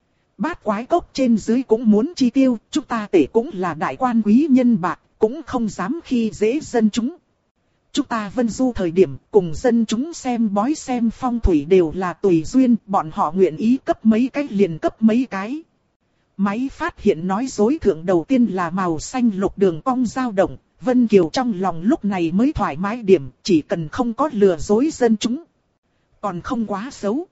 Speaker 1: Bát quái tốc trên dưới cũng muốn chi tiêu, chúng ta tể cũng là đại quan quý nhân bạc, cũng không dám khi dễ dân chúng. Chúng ta Vân Du thời điểm cùng dân chúng xem bói xem phong thủy đều là tùy duyên, bọn họ nguyện ý cấp mấy cái liền cấp mấy cái. Máy phát hiện nói dối thượng đầu tiên là màu xanh lục đường cong dao động, Vân Kiều trong lòng lúc này mới thoải mái điểm, chỉ cần không có lừa dối dân chúng. Còn không quá xấu.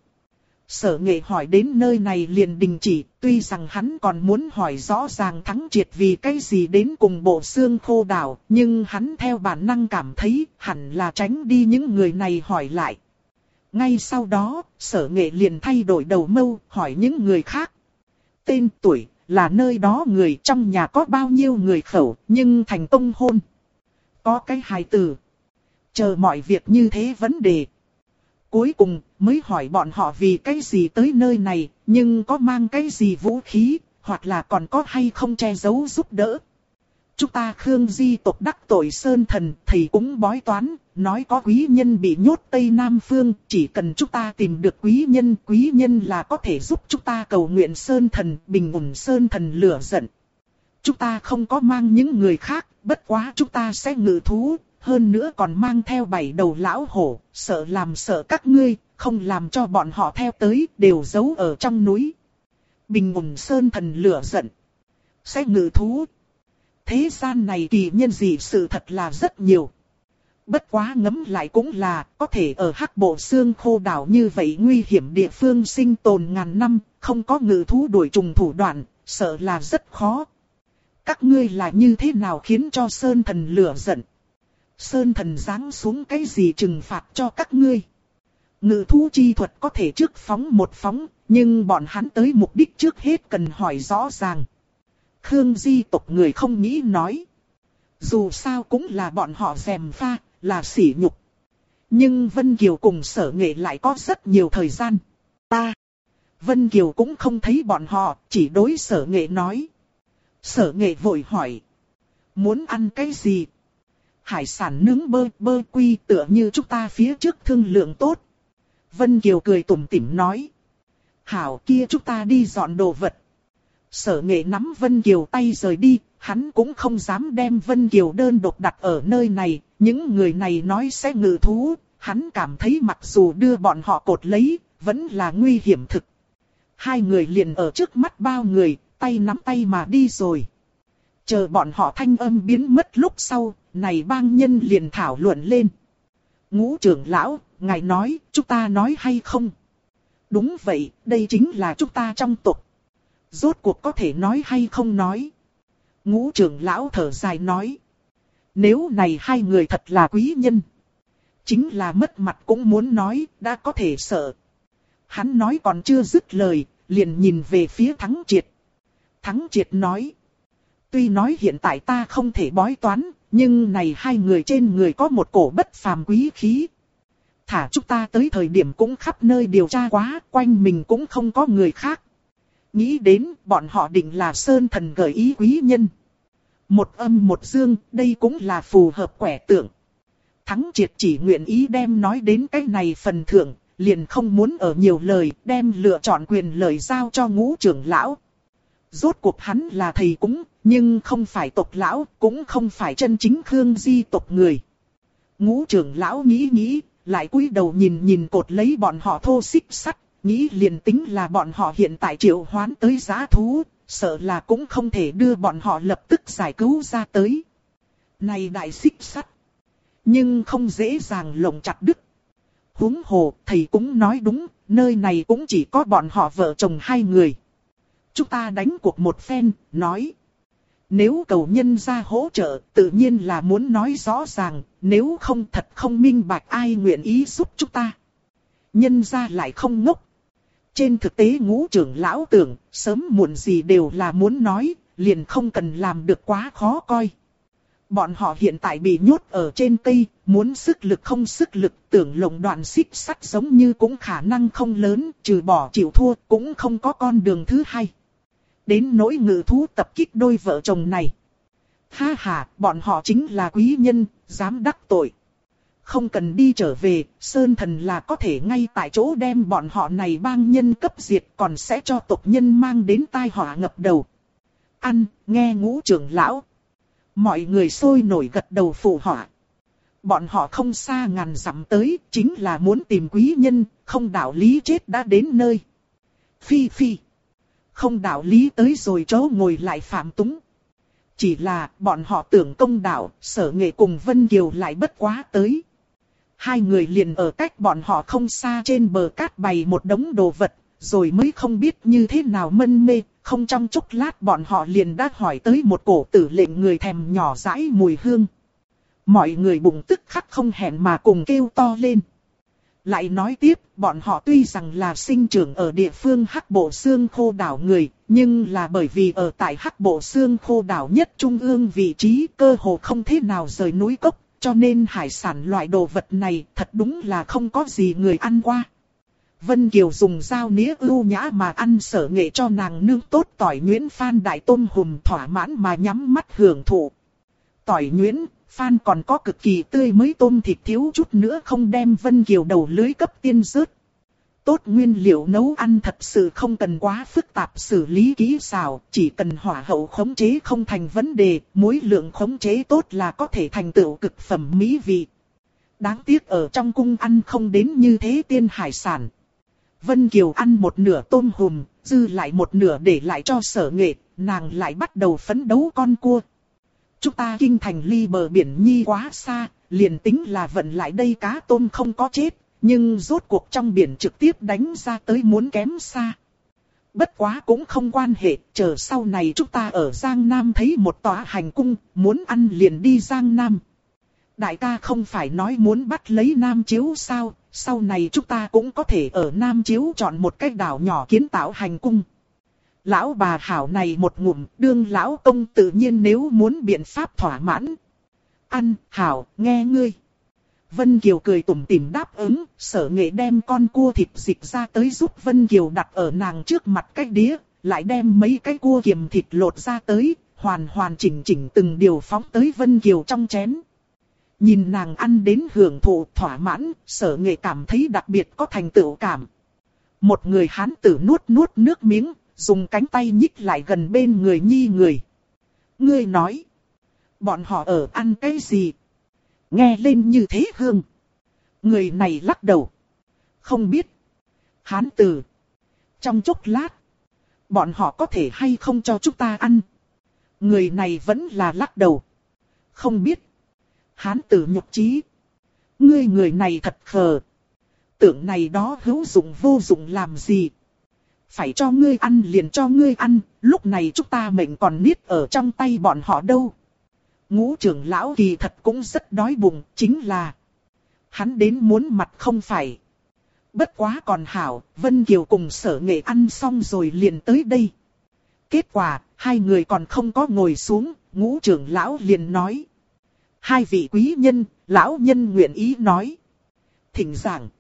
Speaker 1: Sở Nghệ hỏi đến nơi này liền đình chỉ, tuy rằng hắn còn muốn hỏi rõ ràng Thắng Triệt vì cái gì đến cùng bộ xương khô đảo, nhưng hắn theo bản năng cảm thấy hẳn là tránh đi những người này hỏi lại. Ngay sau đó, Sở Nghệ liền thay đổi đầu mâu, hỏi những người khác. Tên tuổi, là nơi đó người trong nhà có bao nhiêu người khẩu, nhưng thành công hôn. Có cái hài tử. Chờ mọi việc như thế vấn đề. Cuối cùng, mới hỏi bọn họ vì cái gì tới nơi này, nhưng có mang cái gì vũ khí, hoặc là còn có hay không che giấu giúp đỡ. Chúng ta Khương Di tộc đắc tội Sơn Thần, thầy cũng bói toán, nói có quý nhân bị nhốt Tây Nam Phương, chỉ cần chúng ta tìm được quý nhân là có thể giúp chúng ta cầu nguyện Sơn Thần, bình ổn Sơn Thần lửa giận. Chúng ta không có mang những người khác, bất quá chúng ta sẽ ngự thú, hơn nữa còn mang theo 7 đầu lão hổ, sợ các ngươi, không làm cho bọn họ theo tới, đều giấu ở trong núi. Bình ổn Sơn Thần lửa giận, sẽ ngự thú. Thế gian này kỳ nhân dị sự thật là rất nhiều. Bất quá ngẫm lại cũng là, có thể ở Hắc Bộ Xương Khô đảo như vậy nguy hiểm địa phương sinh tồn ngàn năm, không có ngự thú đuổi trùng thủ đoạn, sợ là rất khó. Các ngươi là như thế nào khiến cho Sơn Thần lửa giận? Sơn Thần giáng xuống cái gì trừng phạt cho các ngươi? Ngự thú chi thuật có thể trước phóng một phóng, nhưng bọn hắn tới mục đích trước hết cần hỏi rõ ràng. Khương Di tộc người không nghĩ nói. Dù sao cũng là bọn họ gièm pha, là sỉ nhục. Nhưng Vân Kiều cùng Sở Nghệ lại có rất nhiều thời gian. Vân Kiều cũng không thấy bọn họ, chỉ đối Sở Nghệ nói. Sở Nghệ vội hỏi. Muốn ăn cái gì? Hải sản nướng bơ quy tựa như chúng ta phía trước thương lượng tốt. Vân Kiều cười tủm tỉm nói. Hảo kia chúng ta đi dọn đồ vật. Sở Nghệ nắm Vân Kiều tay rời đi, hắn cũng không dám đem Vân Kiều đơn độc đặt ở nơi này, những người này nói sẽ ngự thú, hắn cảm thấy mặc dù đưa bọn họ cột lấy, vẫn là nguy hiểm thực. Hai người liền ở trước mắt bao người, tay nắm tay mà đi rồi. Chờ bọn họ thanh âm biến mất lúc sau, này bang nhân liền thảo luận lên. Ngũ trưởng lão, ngài nói, chúng ta nói hay không? Đúng vậy, đây chính là chúng ta trong tộc. Rốt cuộc có thể nói hay không nói? Ngũ trưởng lão thở dài nói. Nếu này hai người thật là quý nhân, chính là mất mặt cũng muốn nói, đã có thể sợ. Hắn nói còn chưa dứt lời, liền nhìn về phía Thắng Triệt. Thắng Triệt nói. Tuy nói hiện tại ta không thể bói toán, nhưng này hai người trên người có một cổ bất phàm quý khí. Thả chúng ta tới thời điểm cũng khắp nơi điều tra quá, quanh mình cũng không có người khác. Nghĩ đến bọn họ định là Sơn Thần gợi ý quý nhân. Một âm một dương, đây cũng là phù hợp quẻ tượng. Thắng Triệt chỉ nguyện ý đem nói đến cái này phần thưởng, liền không muốn ở nhiều lời, đem lựa chọn quyền lợi giao cho Ngũ trưởng lão. Rốt cuộc hắn là thầy cúng, nhưng không phải tộc lão, cũng không phải chân chính Khương Di tộc người. Ngũ trưởng lão nghĩ, lại cúi đầu nhìn cột lấy bọn họ thô xích sắt, nghĩ liền tính là bọn họ hiện tại triệu hoán tới giá thú, sợ là cũng không thể đưa bọn họ lập tức giải cứu ra tới. Này đại xích sắt, nhưng không dễ dàng lồng chặt đứt. Huống hồ, thầy cũng nói đúng, nơi này cũng chỉ có bọn họ vợ chồng hai người. Chúng ta đánh cuộc một phen, nói. Nếu cầu nhân ra hỗ trợ, tự nhiên là muốn nói rõ ràng, nếu không thật không minh bạch ai nguyện ý giúp chúng ta. Nhân ra lại không ngốc. Trên thực tế Ngũ trưởng lão tưởng, sớm muộn gì đều là muốn nói, liền không cần làm được quá khó coi. Bọn họ hiện tại bị nhốt ở trên cây, muốn sức lực không sức lực, tưởng lồng đoạn xích sắt giống như cũng khả năng không lớn, trừ bỏ chịu thua cũng không có con đường thứ hai. Đến nỗi ngự thú tập kích đôi vợ chồng này. Ha ha, bọn họ chính là quý nhân, dám đắc tội. Không cần đi trở về, Sơn Thần là có thể ngay tại chỗ đem bọn họ này bang nhân cấp diệt, còn sẽ cho tộc nhân mang đến tai họa ngập đầu. Ăn, nghe Ngũ trưởng lão. Mọi người sôi nổi gật đầu phụ họa. Bọn họ không xa ngàn dặm tới, chính là muốn tìm quý nhân, không đạo lý chết đã đến nơi. Phi phi. Không đạo lý tới rồi chỗ ngồi lại phạm túng. Chỉ là bọn họ tưởng công đạo, Sở Nghệ cùng Vân Kiều lại bất quá tới. Hai người liền ở cách bọn họ không xa trên bờ cát bày một đống đồ vật, rồi mới không biết như thế nào mân mê, không trong chốc lát bọn họ liền đã hỏi tới một cổ tử lệnh người thèm nhỏ dãi mùi hương. Mọi người bụng tức khắc không hẹn mà cùng kêu to lên. Lại nói tiếp, bọn họ tuy rằng là sinh trưởng ở địa phương Hắc Bộ Xương Khô đảo người, nhưng là bởi vì ở tại Hắc Bộ Xương Khô đảo nhất trung ương vị trí cơ hồ không thế nào rời núi cốc, cho nên hải sản loại đồ vật này thật đúng là không có gì người ăn qua. Vân Kiều dùng dao nĩa ưu nhã mà ăn Sở Nghệ cho nàng nướng tốt tỏi nhuyễn phan đại tôm hùm, thỏa mãn mà nhắm mắt hưởng thụ. Tỏi nhuyễn, phan còn có cực kỳ tươi mới tôm thịt thiếu chút nữa không đem Vân Kiều đầu lưới cấp tiên rớt. Tốt nguyên liệu nấu ăn thật sự không cần quá phức tạp, xử lý kỹ xảo, chỉ cần hỏa hậu khống chế không thành vấn đề, muối lượng khống chế tốt là có thể thành tựu cực phẩm mỹ vị. Đáng tiếc ở trong cung ăn không đến như thế tiên hải sản. Vân Kiều ăn một nửa tôm hùm, dư lại một nửa để lại cho Sở Nghệ, nàng lại bắt đầu phấn đấu con cua. Chúng ta kinh thành ly bờ biển nhi quá xa, liền tính là vận lại đây cá tôm không có chết, nhưng rốt cuộc trong biển trực tiếp đánh ra tới muốn kém xa. Bất quá cũng không quan hệ, chờ sau này chúng ta ở Giang Nam thấy một tòa hành cung, muốn ăn liền đi Giang Nam. Đại ca không phải nói muốn bắt lấy Nam Chiếu sao, sau này chúng ta cũng có thể ở Nam Chiếu chọn một cái đảo nhỏ kiến tạo hành cung. Lão bà hảo này một ngụm, đương lão công tự nhiên nếu muốn biện pháp thỏa mãn. Ăn, hảo, nghe ngươi. Vân Kiều cười tủm tỉm đáp ứng, Sở Nghệ đem con cua thịt dịch ra tới giúp Vân Kiều đặt ở nàng trước mặt cái đĩa, lại đem mấy cái cua kiềm thịt lột ra tới, hoàn chỉnh từng điều phóng tới Vân Kiều trong chén. Nhìn nàng ăn đến hưởng thụ thỏa mãn, Sở Nghệ cảm thấy đặc biệt có thành tựu cảm. Một người hán tử nuốt nước miếng, dùng cánh tay nhích lại gần bên người nhi người. Ngươi nói, bọn họ ở ăn cái gì? Nghe lên như thế hương. Người này lắc đầu. Không biết. Hán tử. Trong chốc lát, bọn họ có thể hay không cho chúng ta ăn? Người này vẫn là lắc đầu. Không biết. Hán tử nhục chí. Ngươi người này thật khờ. Tưởng này đó hữu dụng vô dụng làm gì? Phải cho ngươi ăn liền cho ngươi ăn, lúc này chúng ta mệnh còn niết ở trong tay bọn họ đâu. Ngũ trưởng lão kỳ thật cũng rất đói bụng, chính là hắn đến muốn mặt không phải. Bất quá còn hảo, Vân Kiều cùng Sở Nghệ ăn xong rồi liền tới đây. Kết quả, hai người còn không có ngồi xuống, ngũ trưởng lão liền nói. Hai vị quý nhân, lão nhân nguyện ý nói. Thỉnh giảng.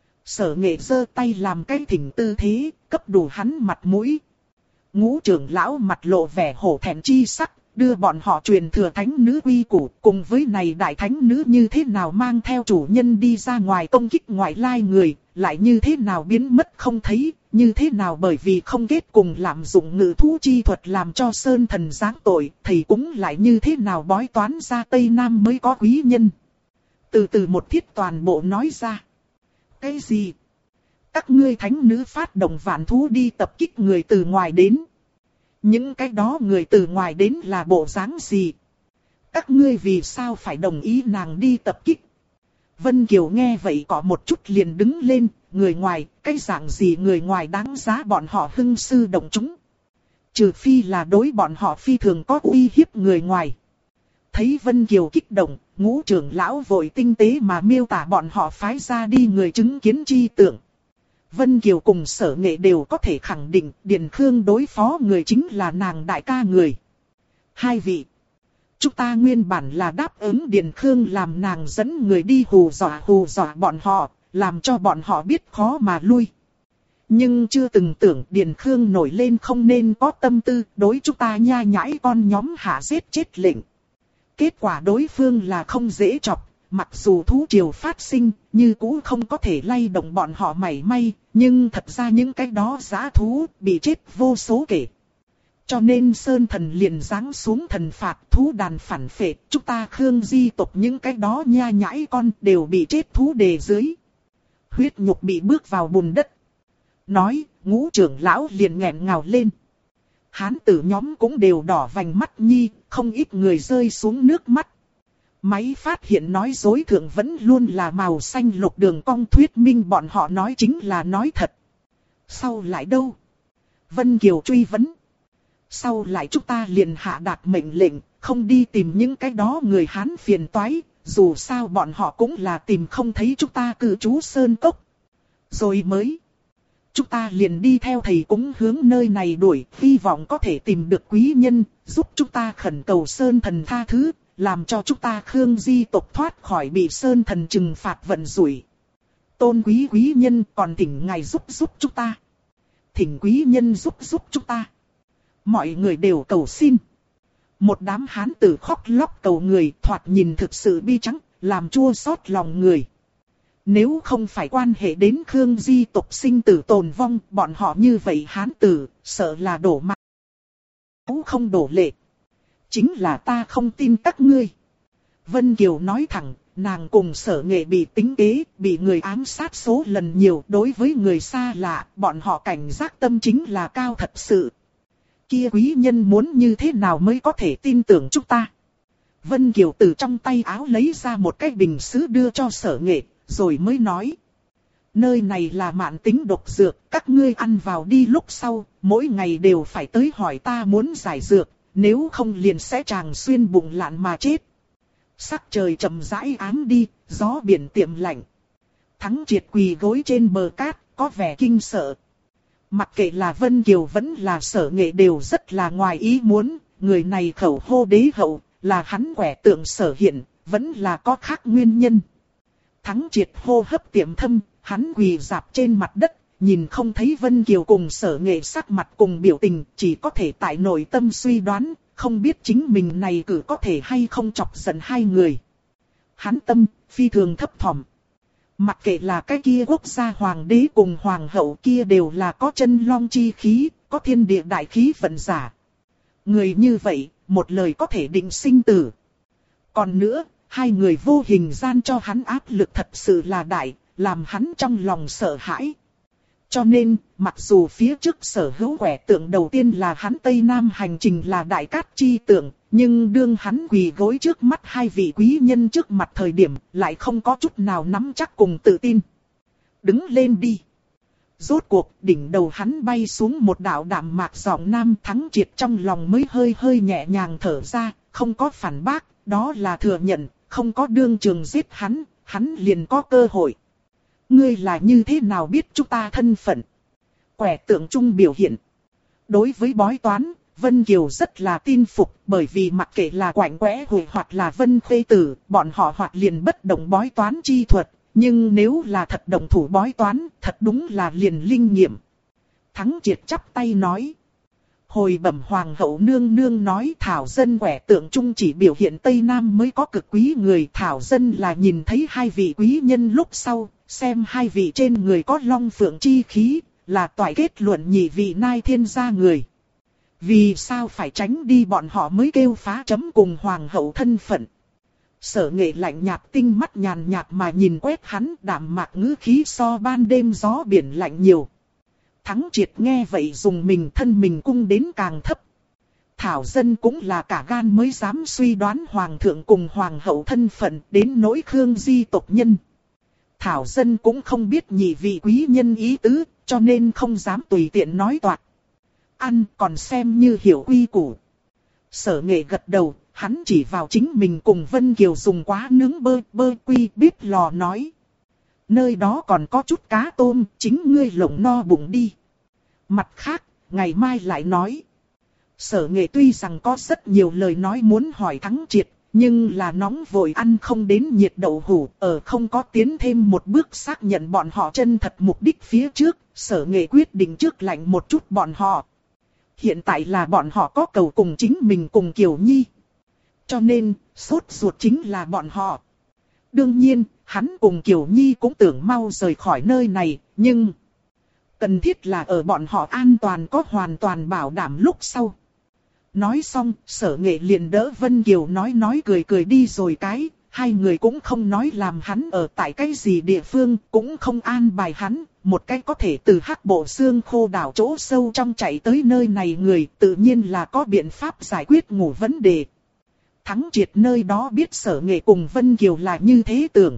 Speaker 1: Sở Nghệ giơ tay làm cái thỉnh tư thế, cấp đủ hắn mặt mũi. Ngũ trưởng lão mặt lộ vẻ hổ thẹn chi sắc, đưa bọn họ truyền thừa thánh nữ quy củ, cùng với này đại thánh nữ như thế nào mang theo chủ nhân đi ra ngoài công kích ngoại lai người, lại như thế nào biến mất không thấy, như thế nào bởi vì không kết cùng lạm dụng ngự thú chi thuật làm cho sơn thần giáng tội, thầy cũng lại như thế nào bói toán ra Tây Nam mới có quý nhân. Từ từ một thiết toàn bộ nói ra. Cái gì? Các ngươi thánh nữ phát động vạn thú đi tập kích người từ ngoài đến. Những cái đó người từ ngoài đến là bộ dáng gì? Các ngươi vì sao phải đồng ý nàng đi tập kích? Vân Kiều nghe vậy có một chút liền đứng lên, người ngoài, cái dạng gì người ngoài đáng giá bọn họ hưng sư động chúng. Trừ phi là đối bọn họ phi thường có uy hiếp người ngoài. Thấy Vân Kiều kích động, ngũ trưởng lão vội tinh tế mà miêu tả bọn họ phái ra đi người chứng kiến chi tượng. Vân Kiều cùng Sở Nghệ đều có thể khẳng định Điền Khương đối phó người chính là nàng đại ca người. Hai vị. Chúng ta nguyên bản là đáp ứng Điền Khương làm nàng dẫn người đi hù dọa bọn họ, làm cho bọn họ biết khó mà lui. Nhưng chưa từng tưởng Điền Khương nổi lên không nên có tâm tư đối chúng ta nha nhãi con nhóm hạ giết chết lệnh. Kết quả đối phương là không dễ chọc. Mặc dù thú triều phát sinh, như cũ không có thể lay động bọn họ mảy may, nhưng thật ra những cái đó dã thú bị chết vô số kể. Cho nên Sơn Thần liền giáng xuống thần phạt thú đàn phản phệ, chúng ta Khương di tộc những cái đó nha nhãi con đều bị chết thú đề dưới. Huyết nhục bị bước vào bùn đất. Nói, ngũ trưởng lão liền nghẹn ngào lên. Hán tử nhóm cũng đều đỏ vành mắt nhi, không ít người rơi xuống nước mắt. Máy phát hiện nói dối thượng vẫn luôn là màu xanh lục đường cong thuyết minh bọn họ nói chính là nói thật. Sau lại đâu? Vân Kiều truy vấn. Sau lại chúng ta liền hạ đạt mệnh lệnh, không đi tìm những cái đó người Hán phiền toái, dù sao bọn họ cũng là tìm không thấy chúng ta cư trú Sơn Cốc. Rồi mới. Chúng ta liền đi theo thầy cúng hướng nơi này đuổi, hy vọng có thể tìm được quý nhân, giúp chúng ta khẩn cầu Sơn Thần tha thứ. Làm cho chúng ta Khương di tộc thoát khỏi bị Sơn Thần trừng phạt vận rủi. tôn quý quý nhân, còn thỉnh ngài giúp chúng ta. Thỉnh quý nhân giúp chúng ta. Mọi người đều cầu xin. Một đám hán tử khóc lóc cầu người, thoạt nhìn thực sự bi trắng, làm chua xót lòng người. Nếu không phải quan hệ đến Khương Di tộc sinh tử tồn vong, bọn họ như vậy hán tử, sợ là đổ máu không đổ lệ. Chính là ta không tin các ngươi. Vân Kiều nói thẳng, nàng cùng Sở Nghệ bị tính kế, bị người ám sát số lần nhiều. Đối với người xa lạ, bọn họ cảnh giác tâm chính là cao thật sự. Kia quý nhân muốn như thế nào mới có thể tin tưởng chúng ta? Vân Kiều từ trong tay áo lấy ra một cái bình sứ đưa cho Sở Nghệ, rồi mới nói. Nơi này là mạn tính độc dược, các ngươi ăn vào đi, lúc sau, mỗi ngày đều phải tới hỏi ta muốn giải dược, nếu không liền sẽ tràng xuyên bụng lạn mà chết. Sắc trời chậm rãi ám đi, gió biển tiệm lạnh. Thắng Triệt quỳ gối trên bờ cát, có vẻ kinh sợ. Mặc kệ là Vân Kiều vẫn là Sở Nghệ đều rất là ngoài ý muốn, người này khẩu hô đế hậu, là hắn quẻ tượng sở hiện, vẫn là có khác nguyên nhân. Thắng Triệt hô hấp tiệm thâm, hắn quỳ rạp trên mặt đất, nhìn không thấy Vân Kiều cùng Sở Nghệ sắc mặt cùng biểu tình, chỉ có thể tại nội tâm suy đoán, không biết chính mình này cử có thể hay không chọc giận hai người. Hắn tâm phi thường thấp thỏm. Mặc kệ là cái kia quốc gia hoàng đế cùng hoàng hậu kia đều là có chân long chi khí, có thiên địa đại khí vận giả. Người như vậy, một lời có thể định sinh tử. Còn nữa, hai người vô hình gian cho hắn áp lực thật sự là đại, làm hắn trong lòng sợ hãi. Cho nên, mặc dù phía trước Sở Hữu quẻ tượng đầu tiên là hắn Tây Nam hành trình là Đại Cát chi tượng, nhưng đương hắn quỳ gối trước mắt hai vị quý nhân trước mặt thời điểm, lại không có chút nào nắm chắc cùng tự tin. Đứng lên đi. Rốt cuộc, đỉnh đầu hắn bay xuống một đạo đạm mạc giọng nam. Thắng Triệt trong lòng mới hơi hơi nhẹ nhàng thở ra, không có phản bác, đó là thừa nhận, không có đương trường giết hắn, hắn liền có cơ hội. Ngươi là như thế nào biết chúng ta thân phận? Quẻ tượng trung biểu hiện. Đối với bói toán, Vân Kiều rất là tin phục, bởi vì mặc kệ là Quạnh Quẽ Hồi hoặc là Vân Khê Tử, bọn họ hoặc liền bất động bói toán chi thuật, nhưng nếu là thật động thủ bói toán, thật đúng là liền linh nghiệm. Thắng Triệt chắp tay nói. Hồi bẩm hoàng hậu nương nương nói thảo dân quẻ tượng trung chỉ biểu hiện Tây Nam mới có cực quý người. Thảo dân là nhìn thấy hai vị quý nhân lúc sau, xem hai vị trên người có long phượng chi khí, là toại kết luận nhị vị nai thiên gia người. Vì sao phải tránh đi bọn họ mới kêu phá chấm cùng hoàng hậu thân phận. Sở Nghệ lạnh nhạt tinh mắt nhàn nhạt mà nhìn quét hắn, đạm mạc ngữ khí so ban đêm gió biển lạnh nhiều. Thắng Triệt nghe vậy dùng mình thân mình cung đến càng thấp. Thảo dân cũng là cả gan mới dám suy đoán hoàng thượng cùng hoàng hậu thân phận, đến nỗi Khương Di tộc nhân. Thảo dân cũng không biết nhị vị quý nhân ý tứ, cho nên không dám tùy tiện nói toạc. Ăn còn xem như hiểu quy củ. Sở Nghệ gật đầu, hắn chỉ vào chính mình cùng Vân Kiều dùng quá nướng bơ quy bếp lò nói. Nơi đó còn có chút cá tôm, chính ngươi lộng no bụng đi. Mặt khác, ngày mai lại nói. Sở Nghệ tuy rằng có rất nhiều lời nói muốn hỏi Thắng Triệt, nhưng là nóng vội ăn không đến nhiệt đậu hủ, ở không có tiến thêm một bước xác nhận bọn họ chân thật mục đích phía trước, Sở Nghệ quyết định trước lạnh một chút bọn họ. Hiện tại là bọn họ có cầu cùng chính mình cùng Kiều Nhi. Cho nên, sốt ruột chính là bọn họ. Đương nhiên, hắn cùng Kiều Nhi cũng tưởng mau rời khỏi nơi này, nhưng cần thiết là ở bọn họ an toàn có hoàn toàn bảo đảm lúc sau. Nói xong, Sở Nghệ liền đỡ Vân Kiều nói cười đi rồi cái, hai người cũng không nói làm hắn ở tại cái gì địa phương, cũng không an bài hắn, một cái có thể từ Hắc Bộ Xương Khô đảo chỗ sâu trong chạy tới nơi này người, tự nhiên là có biện pháp giải quyết ngủ vấn đề. Thắng Triệt nơi đó biết Sở Nghệ cùng Vân Kiều là như thế tưởng.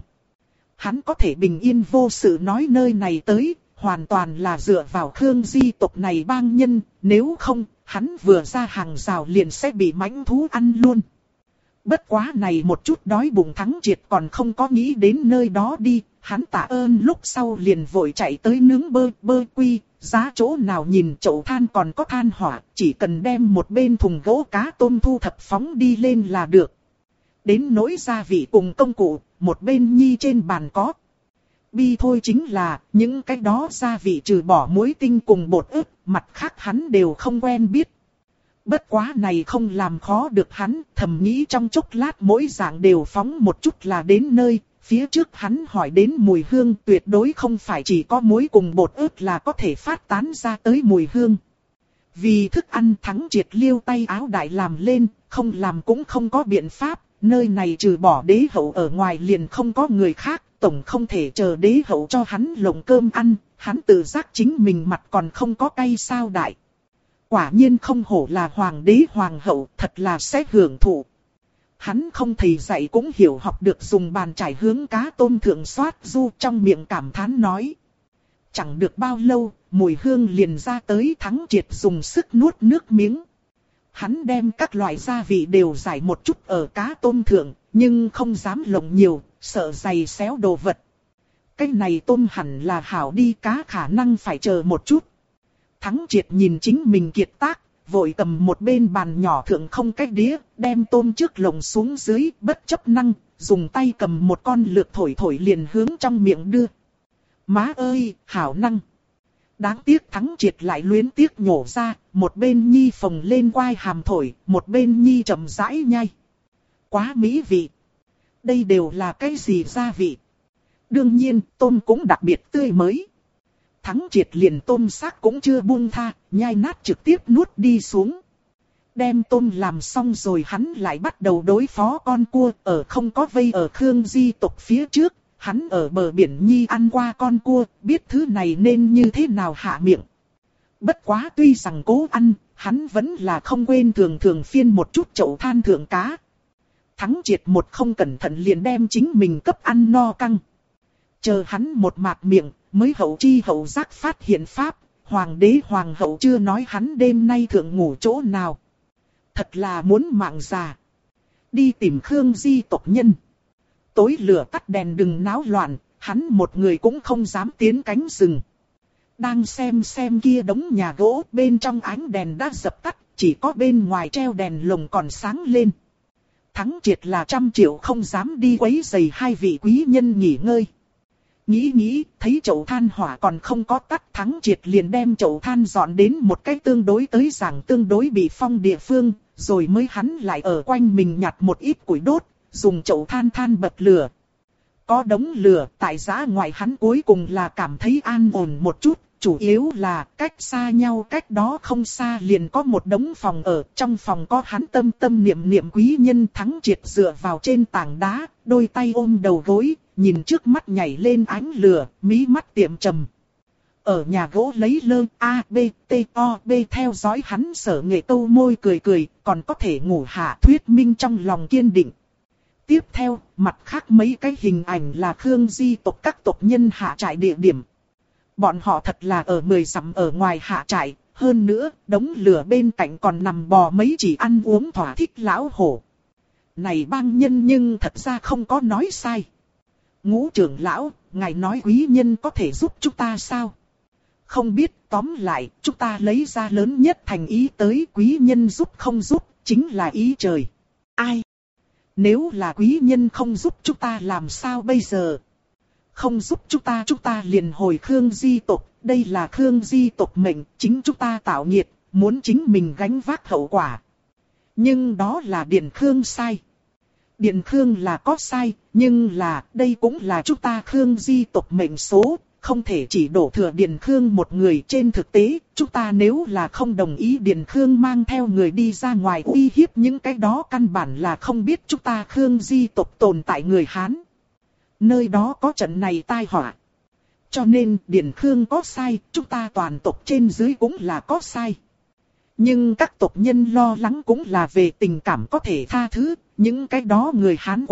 Speaker 1: Hắn có thể bình yên vô sự nói nơi này tới, hoàn toàn là dựa vào Khương Di tộc này bang nhân, nếu không, hắn vừa ra hàng rào liền sẽ bị mãnh thú ăn luôn. Bất quá này một chút đói bụng Thắng Triệt còn không có nghĩ đến nơi đó đi, hắn tạ ơn lúc sau liền vội chạy tới nướng bơ quy, giá chỗ nào nhìn chậu than còn có than hỏa, chỉ cần đem một bên thùng gỗ cá tôm thu thập phóng đi lên là được. Đến nỗi gia vị cùng công cụ, một bên nhi trên bàn có. Bi thôi chính là, những cái đó gia vị trừ bỏ muối tinh cùng bột ức, mặt khác hắn đều không quen biết. Bất quá này không làm khó được hắn, thầm nghĩ trong chốc lát mỗi dạng đều phóng một chút là đến nơi. Phía trước hắn hỏi đến mùi hương tuyệt đối không phải chỉ có muối cùng bột ớt là có thể phát tán ra tới mùi hương. Vì thức ăn Thắng Triệt liêu tay áo đại làm lên, không làm cũng không có biện pháp, nơi này trừ bỏ đế hậu ở ngoài liền không có người khác, tổng không thể chờ đế hậu cho hắn lồng cơm ăn, hắn tự giác chính mình mặt còn không có cay sao đại. Quả nhiên không hổ là hoàng đế hoàng hậu, thật là sẽ hưởng thụ. Hắn không thầy dạy cũng hiểu học được dùng bàn chải hướng cá tôm thượng xoát du, trong miệng cảm thán nói. Chẳng được bao lâu, mùi hương liền ra tới. Thắng Triệt dùng sức nuốt nước miếng. Hắn đem các loại gia vị đều giải một chút ở cá tôm thượng, nhưng không dám lộng nhiều, sợ giày xéo đồ vật. Cái này tôm hẳn là hảo đi, cá khả năng phải chờ một chút. Thắng Triệt nhìn chính mình kiệt tác, vội cầm một bên bàn nhỏ thượng không cái đĩa, đem tôm trước lồng xuống dưới, bất chấp năng, dùng tay cầm một con lược thổi thổi liền hướng trong miệng đưa. Má ơi, hảo năng! Đáng tiếc Thắng Triệt lại luyến tiếc nhổ ra, một bên nhi phồng lên quai hàm thổi, một bên nhi chậm rãi nhai. Quá mỹ vị! Đây đều là cái gì gia vị? Đương nhiên, tôm cũng đặc biệt tươi mới. Thắng Triệt liền tôm xác cũng chưa buông tha, nhai nát trực tiếp nuốt đi xuống. Đem tôm làm xong rồi hắn lại bắt đầu đối phó con cua, ở không có vây ở Khương Di tộc phía trước, hắn ở bờ biển nhi ăn qua con cua, biết thứ này nên như thế nào hạ miệng. Bất quá tuy rằng cố ăn, hắn vẫn là không quên thường thường phiên một chút chậu than thượng cá. Thắng Triệt một không cẩn thận liền đem chính mình cấp ăn no căng. Chờ hắn một mạc miệng, mới hậu chi hậu giác phát hiện pháp, hoàng đế hoàng hậu chưa nói hắn đêm nay thượng ngủ chỗ nào. Thật là muốn mạng già. Đi tìm Khương Di tộc nhân. Tối lửa tắt đèn đừng náo loạn, hắn một người cũng không dám tiến cánh rừng. Đang xem kia đống nhà gỗ, bên trong ánh đèn đã dập tắt, chỉ có bên ngoài treo đèn lồng còn sáng lên. Thắng Triệt là 100 triệu không dám đi quấy rầy hai vị quý nhân nghỉ ngơi. Nghĩ, thấy chậu than hỏa còn không có tắt, Thắng Triệt liền đem chậu than dọn đến một cái tương đối tới giảng tương đối bị phong địa phương, rồi mới hắn lại ở quanh mình nhặt một ít củi đốt, dùng chậu than bật lửa. Có đống lửa, tại giã ngoài hắn cuối cùng là cảm thấy an ổn một chút, chủ yếu là cách xa nhau, cách đó không xa liền có một đống phòng ở, trong phòng có hắn tâm niệm quý nhân. Thắng Triệt dựa vào trên tảng đá, đôi tay ôm đầu gối, nhìn trước mắt nhảy lên ánh lửa, mí mắt tiệm trầm. Ở nhà gỗ lấy lơ A, B, T, O, B theo dõi hắn sở nghệ câu môi cười, còn có thể ngủ hạ thuyết minh trong lòng kiên định. Tiếp theo, mặt khác mấy cái hình ảnh là Khương Di tộc các tộc nhân hạ trại địa điểm. Bọn họ thật là ở 10 dặm ở ngoài hạ trại, hơn nữa, đống lửa bên cạnh còn nằm bò mấy chỉ ăn uống thỏa thích lão hổ. Này bang nhân nhưng thật ra không có nói sai. Ngũ trưởng lão, ngài nói quý nhân có thể giúp chúng ta sao? Không biết, tóm lại, chúng ta lấy ra lớn nhất thành ý tới, quý nhân giúp không giúp, chính là ý trời. Ai? Nếu là quý nhân không giúp chúng ta làm sao bây giờ? Không giúp chúng ta liền hồi Khương Di tộc, đây là Khương Di tộc mệnh, chính chúng ta tạo nghiệt, muốn chính mình gánh vác hậu quả. Nhưng đó là Điền Khương sai. Điền Khương là có sai, nhưng là đây cũng là chúng ta Khương Di tộc mệnh số, không thể chỉ đổ thừa Điền Khương một người. Trên thực tế, chúng ta nếu là không đồng ý Điền Khương mang theo người đi ra ngoài uy hiếp những cái đó, căn bản là không biết chúng ta Khương Di tộc tồn tại người Hán. Nơi đó có trận này tai họa. Cho nên Điền Khương có sai, chúng ta toàn tộc trên dưới cũng là có sai. Nhưng các tộc nhân lo lắng cũng là về tình cảm có thể tha thứ, những cái đó người Hán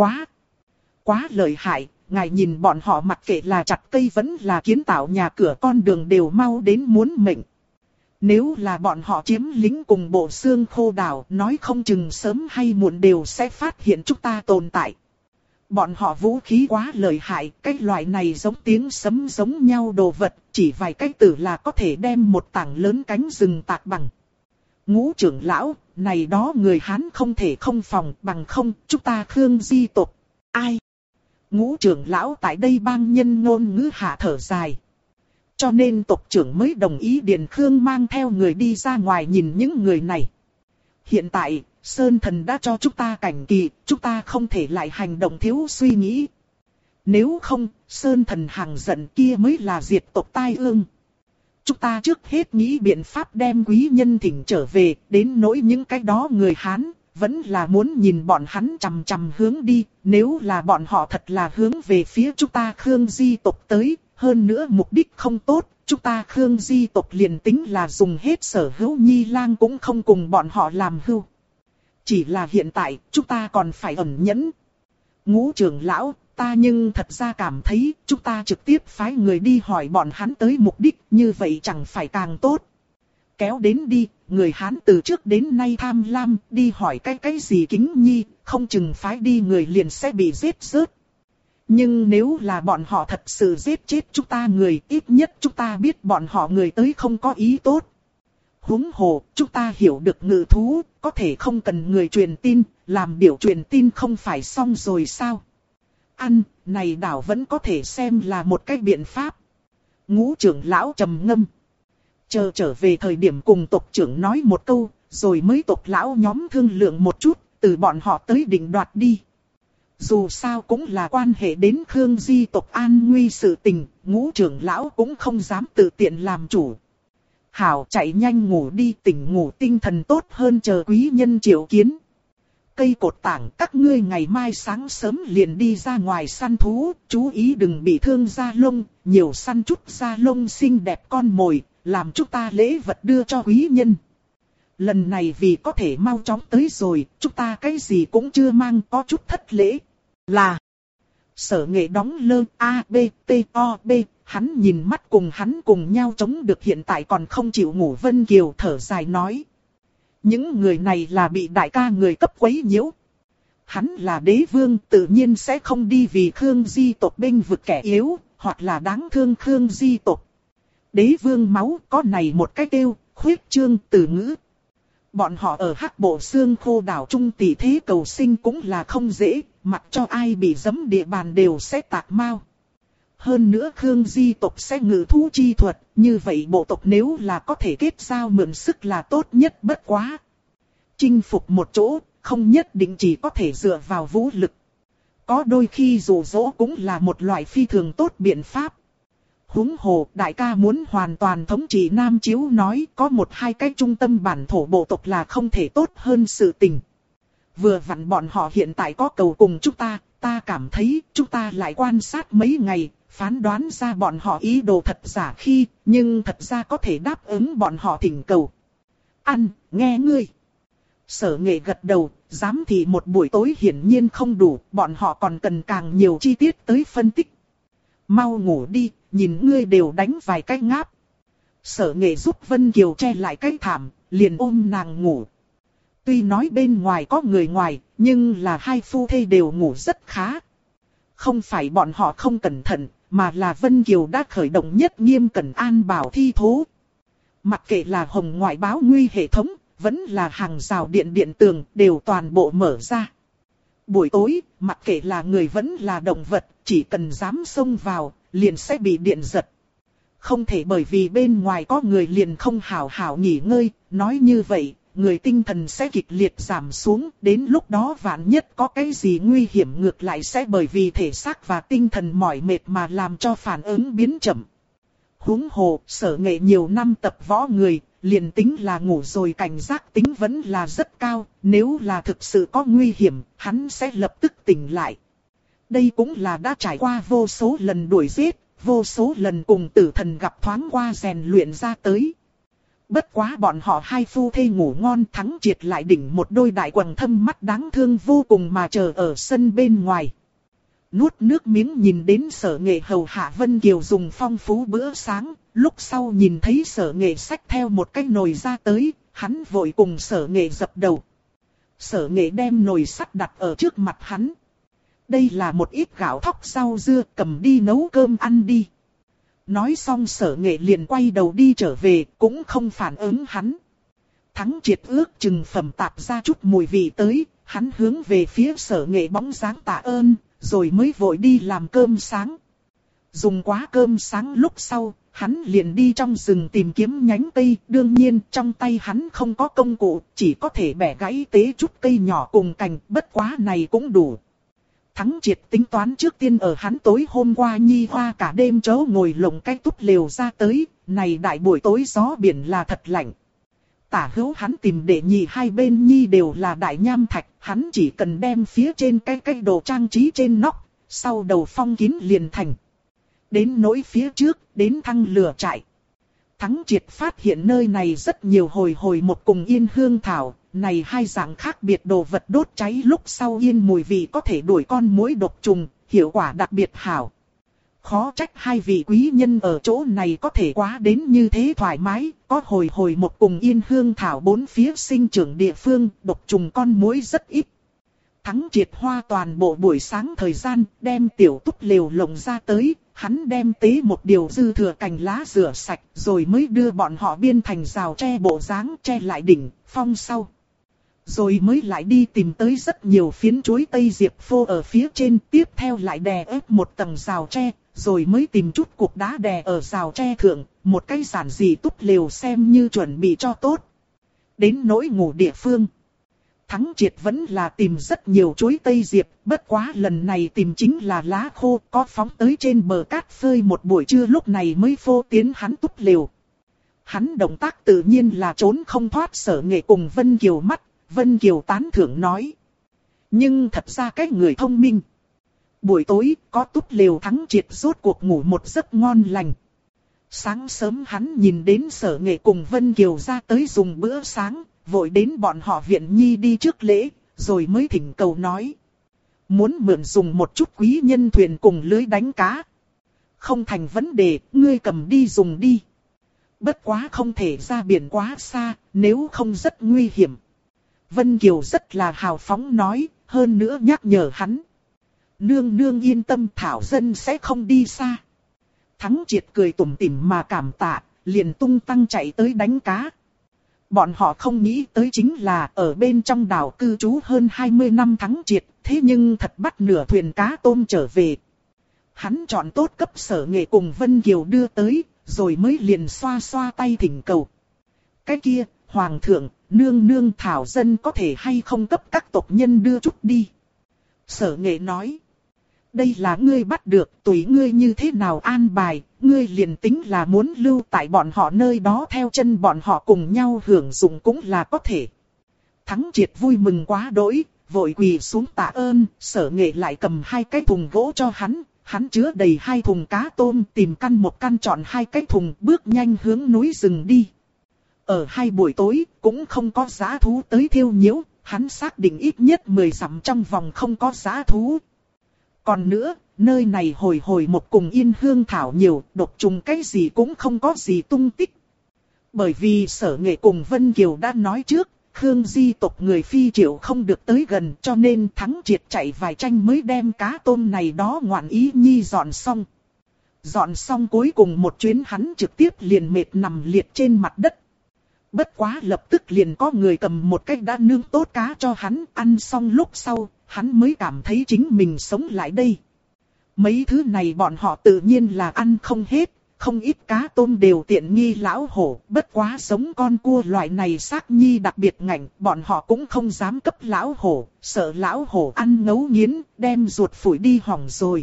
Speaker 1: quá lợi hại. Ngài nhìn bọn họ mặc kệ là chặt cây vẫn là kiến tạo nhà cửa, con đường đều mau đến muốn mệnh. Nếu là bọn họ chiếm lính cùng bộ xương khô đảo, nói không chừng sớm hay muộn đều sẽ phát hiện chúng ta tồn tại. Bọn họ vũ khí quá lợi hại, cái loại này giống tiếng sấm giống nhau đồ vật, chỉ vài cái tử là có thể đem một tảng lớn cánh rừng tạc bằng. Ngũ trưởng lão, này đó người Hán không thể không phòng, bằng không, chúng ta Khương Di tộc. Ai? Ngũ trưởng lão tại đây bang nhân ngôn ngữ hạ thở dài. Cho nên tộc trưởng mới đồng ý Điền Khương mang theo người đi ra ngoài nhìn những người này. Hiện tại, Sơn Thần đã cho chúng ta cảnh kỳ, chúng ta không thể lại hành động thiếu suy nghĩ. Nếu không, Sơn Thần hàng giận kia mới là diệt tộc tai ương. Chúng ta trước hết nghĩ biện pháp đem quý nhân thỉnh trở về, đến nỗi những cái đó người Hán, vẫn là muốn nhìn bọn hắn chằm chằm hướng đi, nếu là bọn họ thật là hướng về phía chúng ta Khương Di tộc tới, hơn nữa mục đích không tốt, chúng ta Khương Di tộc liền tính là dùng hết sở hữu Nhi Lang cũng không cùng bọn họ làm hưu. Chỉ là hiện tại, chúng ta còn phải ẩn nhẫn. Ngũ trưởng lão, ta nhưng thật ra cảm thấy, chúng ta trực tiếp phái người đi hỏi bọn hắn tới mục đích, như vậy chẳng phải càng tốt. Kéo đến đi, người Hán từ trước đến nay tham lam, đi hỏi cái gì Kính Nhi, không chừng phái đi người liền sẽ bị giết rớt. Nhưng nếu là bọn họ thật sự giết chết chúng ta người, ít nhất chúng ta biết bọn họ người tới không có ý tốt. Huống hồ, chúng ta hiểu được ngự thú, có thể không cần người truyền tin, làm điều truyền tin không phải xong rồi sao? Này đảo vẫn có thể xem là một cái biện pháp. Ngũ trưởng lão trầm ngâm. Chờ trở về thời điểm cùng tộc trưởng nói một câu, rồi mới tộc lão nhóm thương lượng một chút, từ bọn họ tới định đoạt đi. Dù sao cũng là quan hệ đến Khương Di tộc an nguy sự tình, ngũ trưởng lão cũng không dám tự tiện làm chủ. Hảo, chạy nhanh ngủ đi, tỉnh ngủ tinh thần tốt hơn chờ quý nhân triệu kiến. Cây cột tảng, các ngươi ngày mai sáng sớm liền đi ra ngoài săn thú, chú ý đừng bị thương da lông, nhiều săn chút da lông xinh đẹp con mồi, làm chúng ta lễ vật đưa cho quý nhân. Lần này vì có thể mau chóng tới rồi, chúng ta cái gì cũng chưa mang, có chút thất lễ. Là Sở Nghệ đóng lơ A B T O B, hắn nhìn mắt cùng hắn cùng nhau chống được hiện tại còn không chịu ngủ Vân Kiều thở dài nói. Những người này là bị đại ca người cấp quấy nhiễu. Hắn là đế vương tự nhiên sẽ không đi vì Khương Di tộc bênh vực kẻ yếu, hoặc là đáng thương Khương Di tộc. Đế vương máu có này một cái kêu, khuyết trương từ ngữ. Bọn họ ở Hắc Bộ Xương Khô đảo Trung tỷ thế cầu sinh cũng là không dễ, mặc cho ai bị giẫm địa bàn đều sẽ tạc mau. Hơn nữa Khương Di tộc sẽ ngự thú chi thuật, như vậy bộ tộc nếu là có thể kết giao mượn sức là tốt nhất bất quá. Chinh phục một chỗ, không nhất định chỉ có thể dựa vào vũ lực. Có đôi khi dụ dỗ cũng là một loại phi thường tốt biện pháp. Huống hồ, đại ca muốn hoàn toàn thống trị Nam Chiếu nói có một hai cái trung tâm bản thổ bộ tộc là không thể tốt hơn sự tình. Vừa vặn bọn họ hiện tại có cầu cùng chúng ta cảm thấy chúng ta lại quan sát mấy ngày, phán đoán ra bọn họ ý đồ thật giả khi, nhưng thật ra có thể đáp ứng bọn họ thỉnh cầu. Nghe ngươi. Sở Nghệ gật đầu, dám thì một buổi tối hiển nhiên không đủ, bọn họ còn cần càng nhiều chi tiết tới phân tích. Mau ngủ đi, nhìn ngươi đều đánh vài cái ngáp. Sở Nghệ giúp Vân Kiều che lại cái thảm, liền ôm nàng ngủ. Tuy nói bên ngoài có người ngoài, nhưng là hai phu thê đều ngủ rất khá. Không phải bọn họ không cẩn thận, mà là Vân Kiều đã khởi động nhất nghiêm cẩn an bảo thi thố. Mặc kệ là hồng ngoại báo nguy hệ thống, vẫn là hàng rào điện tường, đều toàn bộ mở ra. Buổi tối, mặc kệ là người vẫn là động vật, chỉ cần dám xông vào, liền sẽ bị điện giật. Không thể bởi vì bên ngoài có người liền không hảo hảo nghỉ ngơi, nói như vậy, người tinh thần sẽ kịch liệt giảm xuống, đến lúc đó vạn nhất có cái gì nguy hiểm ngược lại sẽ bởi vì thể xác và tinh thần mỏi mệt mà làm cho phản ứng biến chậm. Huống hồ, Sở Nghệ nhiều năm tập võ người, liền tính là ngủ rồi cảnh giác tính vẫn là rất cao, nếu là thực sự có nguy hiểm, hắn sẽ lập tức tỉnh lại. Đây cũng là đã trải qua vô số lần đuổi giết, vô số lần cùng tử thần gặp thoáng qua rèn luyện ra tới. Bất quá bọn họ hai phu thê ngủ ngon thắng triệt lại đỉnh một đôi đại quầng thâm mắt đáng thương vô cùng mà chờ ở sân bên ngoài. Nuốt nước miếng nhìn đến Sở Nghệ hầu hạ Vân Kiều dùng phong phú bữa sáng, lúc sau nhìn thấy Sở Nghệ xách theo một cái nồi ra tới, hắn vội cùng Sở Nghệ dập đầu. Sở Nghệ đem nồi sắt đặt ở trước mặt hắn. Đây là một ít gạo thóc rau dưa, cầm đi nấu cơm ăn đi. Nói xong Sở Nghệ liền quay đầu đi trở về, cũng không phản ứng hắn. Thắng triệt ước chừng phẩm tạp ra chút mùi vị tới, hắn hướng về phía Sở Nghệ bóng dáng tạ ơn, rồi mới vội đi làm cơm sáng. Dùng quá cơm sáng lúc sau, hắn liền đi trong rừng tìm kiếm nhánh cây. Đương nhiên trong tay hắn không có công cụ, chỉ có thể bẻ gãy tế chút cây nhỏ cùng cành, bất quá này cũng đủ. Thắng Triệt tính toán trước tiên ở hắn tối hôm qua Nhi Hoa cả đêm chớ ngồi lồng cái túp lều ra tới, này đại buổi tối gió biển là thật lạnh. Tả hữu hắn tìm để nhị hai bên Nhi đều là đại nham thạch, hắn chỉ cần đem phía trên cái đồ trang trí trên nóc, sau đầu phong kín liền thành. Đến nỗi phía trước, đến thăng lửa trại. Thắng Triệt phát hiện nơi này rất nhiều hồi một cùng yên hương thảo, này hai dạng khác biệt đồ vật đốt cháy lúc sau yên mùi vị có thể đuổi con muỗi độc trùng, hiệu quả đặc biệt hảo. Khó trách hai vị quý nhân ở chỗ này có thể quá đến như thế thoải mái, có hồi một cùng yên hương thảo bốn phía sinh trưởng địa phương, độc trùng con muỗi rất ít. Thắng Triệt hoa toàn bộ buổi sáng thời gian, đem tiểu túp lều lồng ra tới, hắn đem tế một điều dư thừa cành lá rửa sạch, rồi mới đưa bọn họ biên thành rào tre bộ dáng che lại đỉnh, phong sau. Rồi mới lại đi tìm tới rất nhiều phiến chuối tây diệp phô ở phía trên, tiếp theo lại đè ép một tầng rào tre, rồi mới tìm chút cục đá đè ở rào tre thượng, một cái giản dị túp lều xem như chuẩn bị cho tốt. Đến nỗi ngủ địa phương, Thắng Triệt vẫn là tìm rất nhiều chuối tây diệp, bất quá lần này tìm chính là lá khô, có phóng tới trên bờ cát phơi một buổi trưa lúc này mới phô tiến hắn túp lều. Hắn động tác tự nhiên là trốn không thoát Sở Nghệ cùng Vân Kiều mắt, Vân Kiều tán thưởng nói. Nhưng thật ra cái người thông minh. Buổi tối có túp lều Thắng Triệt rốt cuộc ngủ một giấc ngon lành. Sáng sớm hắn nhìn đến Sở Nghệ cùng Vân Kiều ra tới dùng bữa sáng, vội đến bọn họ viện Nhi đi trước lễ, rồi mới thỉnh cầu nói. Muốn mượn dùng một chút quý nhân thuyền cùng lưới đánh cá. Không thành vấn đề, ngươi cầm đi dùng đi. Bất quá không thể ra biển quá xa, nếu không rất nguy hiểm. Vân Kiều rất là hào phóng nói, hơn nữa nhắc nhở hắn. Nương nương yên tâm, Thảo dân sẽ không đi xa. Thắng Triệt cười tủm tỉm mà cảm tạ, liền tung tăng chạy tới đánh cá. Bọn họ không nghĩ tới chính là ở bên trong đảo cư trú hơn 20 năm Thắng Triệt, thế nhưng thật bắt nửa thuyền cá tôm trở về. Hắn chọn tốt cấp Sở Nghệ cùng Vân Kiều đưa tới, rồi mới liền xoa xoa tay thỉnh cầu. Cái kia, Hoàng thượng, nương nương Thảo dân có thể hay không cấp các tộc nhân đưa chút đi. Sở Nghệ nói. Đây là ngươi bắt được, tùy ngươi như thế nào an bài, ngươi liền tính là muốn lưu tại bọn họ nơi đó theo chân bọn họ cùng nhau hưởng dụng cũng là có thể. Thắng Triệt vui mừng quá đỗi, vội quỳ xuống tạ ơn, Sở Nghệ lại cầm hai cái thùng gỗ cho hắn, hắn chứa đầy hai thùng cá tôm, tìm căn một căn chọn hai cái thùng, bước nhanh hướng núi rừng đi. Ở hai buổi tối, cũng không có dã thú tới thiêu nhiễu, hắn xác định ít nhất 10 dặm trong vòng không có dã thú. Còn nữa, nơi này hồi một cùng yên hương thảo nhiều, độc trùng cái gì cũng không có gì tung tích. Bởi vì Sở Nghệ cùng Vân Kiều đã nói trước, Khương di tộc người phi triệu không được tới gần, cho nên Thắng Triệt chạy vài tranh mới đem cá tôm này đó ngoạn ý Nhi dọn xong. Dọn xong cuối cùng một chuyến hắn trực tiếp liền mệt nằm liệt trên mặt đất. Bất quá lập tức liền có người cầm một cái đã nướng tốt cá cho hắn, ăn xong lúc sau, hắn mới cảm thấy chính mình sống lại đây. Mấy thứ này bọn họ tự nhiên là ăn không hết, không ít cá tôm đều tiện nghi lão hổ, bất quá sống con cua loại này xác Nhi đặc biệt ngạnh, bọn họ cũng không dám cấp lão hổ, sợ lão hổ ăn ngấu nghiến, đem ruột phủi đi hỏng rồi.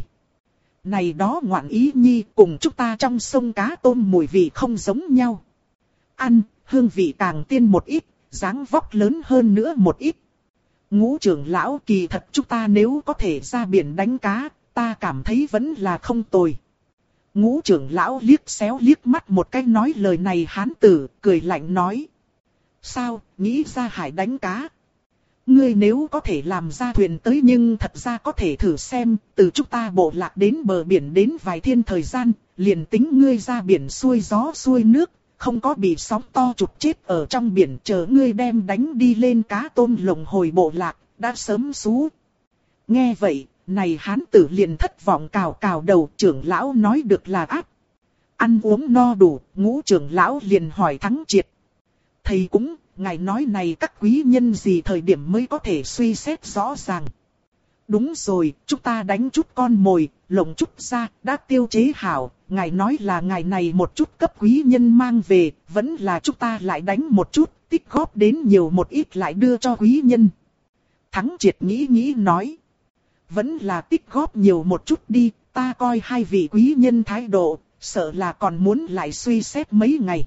Speaker 1: Này đó ngoạn ý Nhi cùng chúng ta trong sông cá tôm mùi vị không giống nhau. Ăn, hương vị càng tiên một ít, dáng vóc lớn hơn nữa một ít. Ngũ trưởng lão, kỳ thật chúng ta nếu có thể ra biển đánh cá, ta cảm thấy vẫn là không tồi. Ngũ trưởng lão liếc xéo liếc mắt một cái nói lời này hán tử, cười lạnh nói. Sao, nghĩ ra hải đánh cá? Ngươi nếu có thể làm ra thuyền tới nhưng thật ra có thể thử xem, từ chúng ta bộ lạc đến bờ biển đến vài thiên thời gian, liền tính ngươi ra biển xuôi gió xuôi nước, không có bị sóng to trục chết ở trong biển, chờ ngươi đem đánh đi lên cá tôm lồng hồi bộ lạc, đã sớm xú. Nghe vậy, này hán tử liền thất vọng cào cào đầu, trưởng lão nói được là áp. Ăn uống no đủ, ngũ trưởng lão liền hỏi Thắng Triệt. Thầy cũng, ngài nói này các quý nhân gì thời điểm mới có thể suy xét rõ ràng. Đúng rồi, chúng ta đánh chút con mồi, lộng chút ra, đã tiêu chế hảo. Ngài nói là ngài này một chút cấp quý nhân mang về, vẫn là chúng ta lại đánh một chút, tích góp đến nhiều một ít lại đưa cho quý nhân. Thắng Triệt nghĩ nói. Vẫn là tích góp nhiều một chút đi, ta coi hai vị quý nhân thái độ, sợ là còn muốn lại suy xét mấy ngày.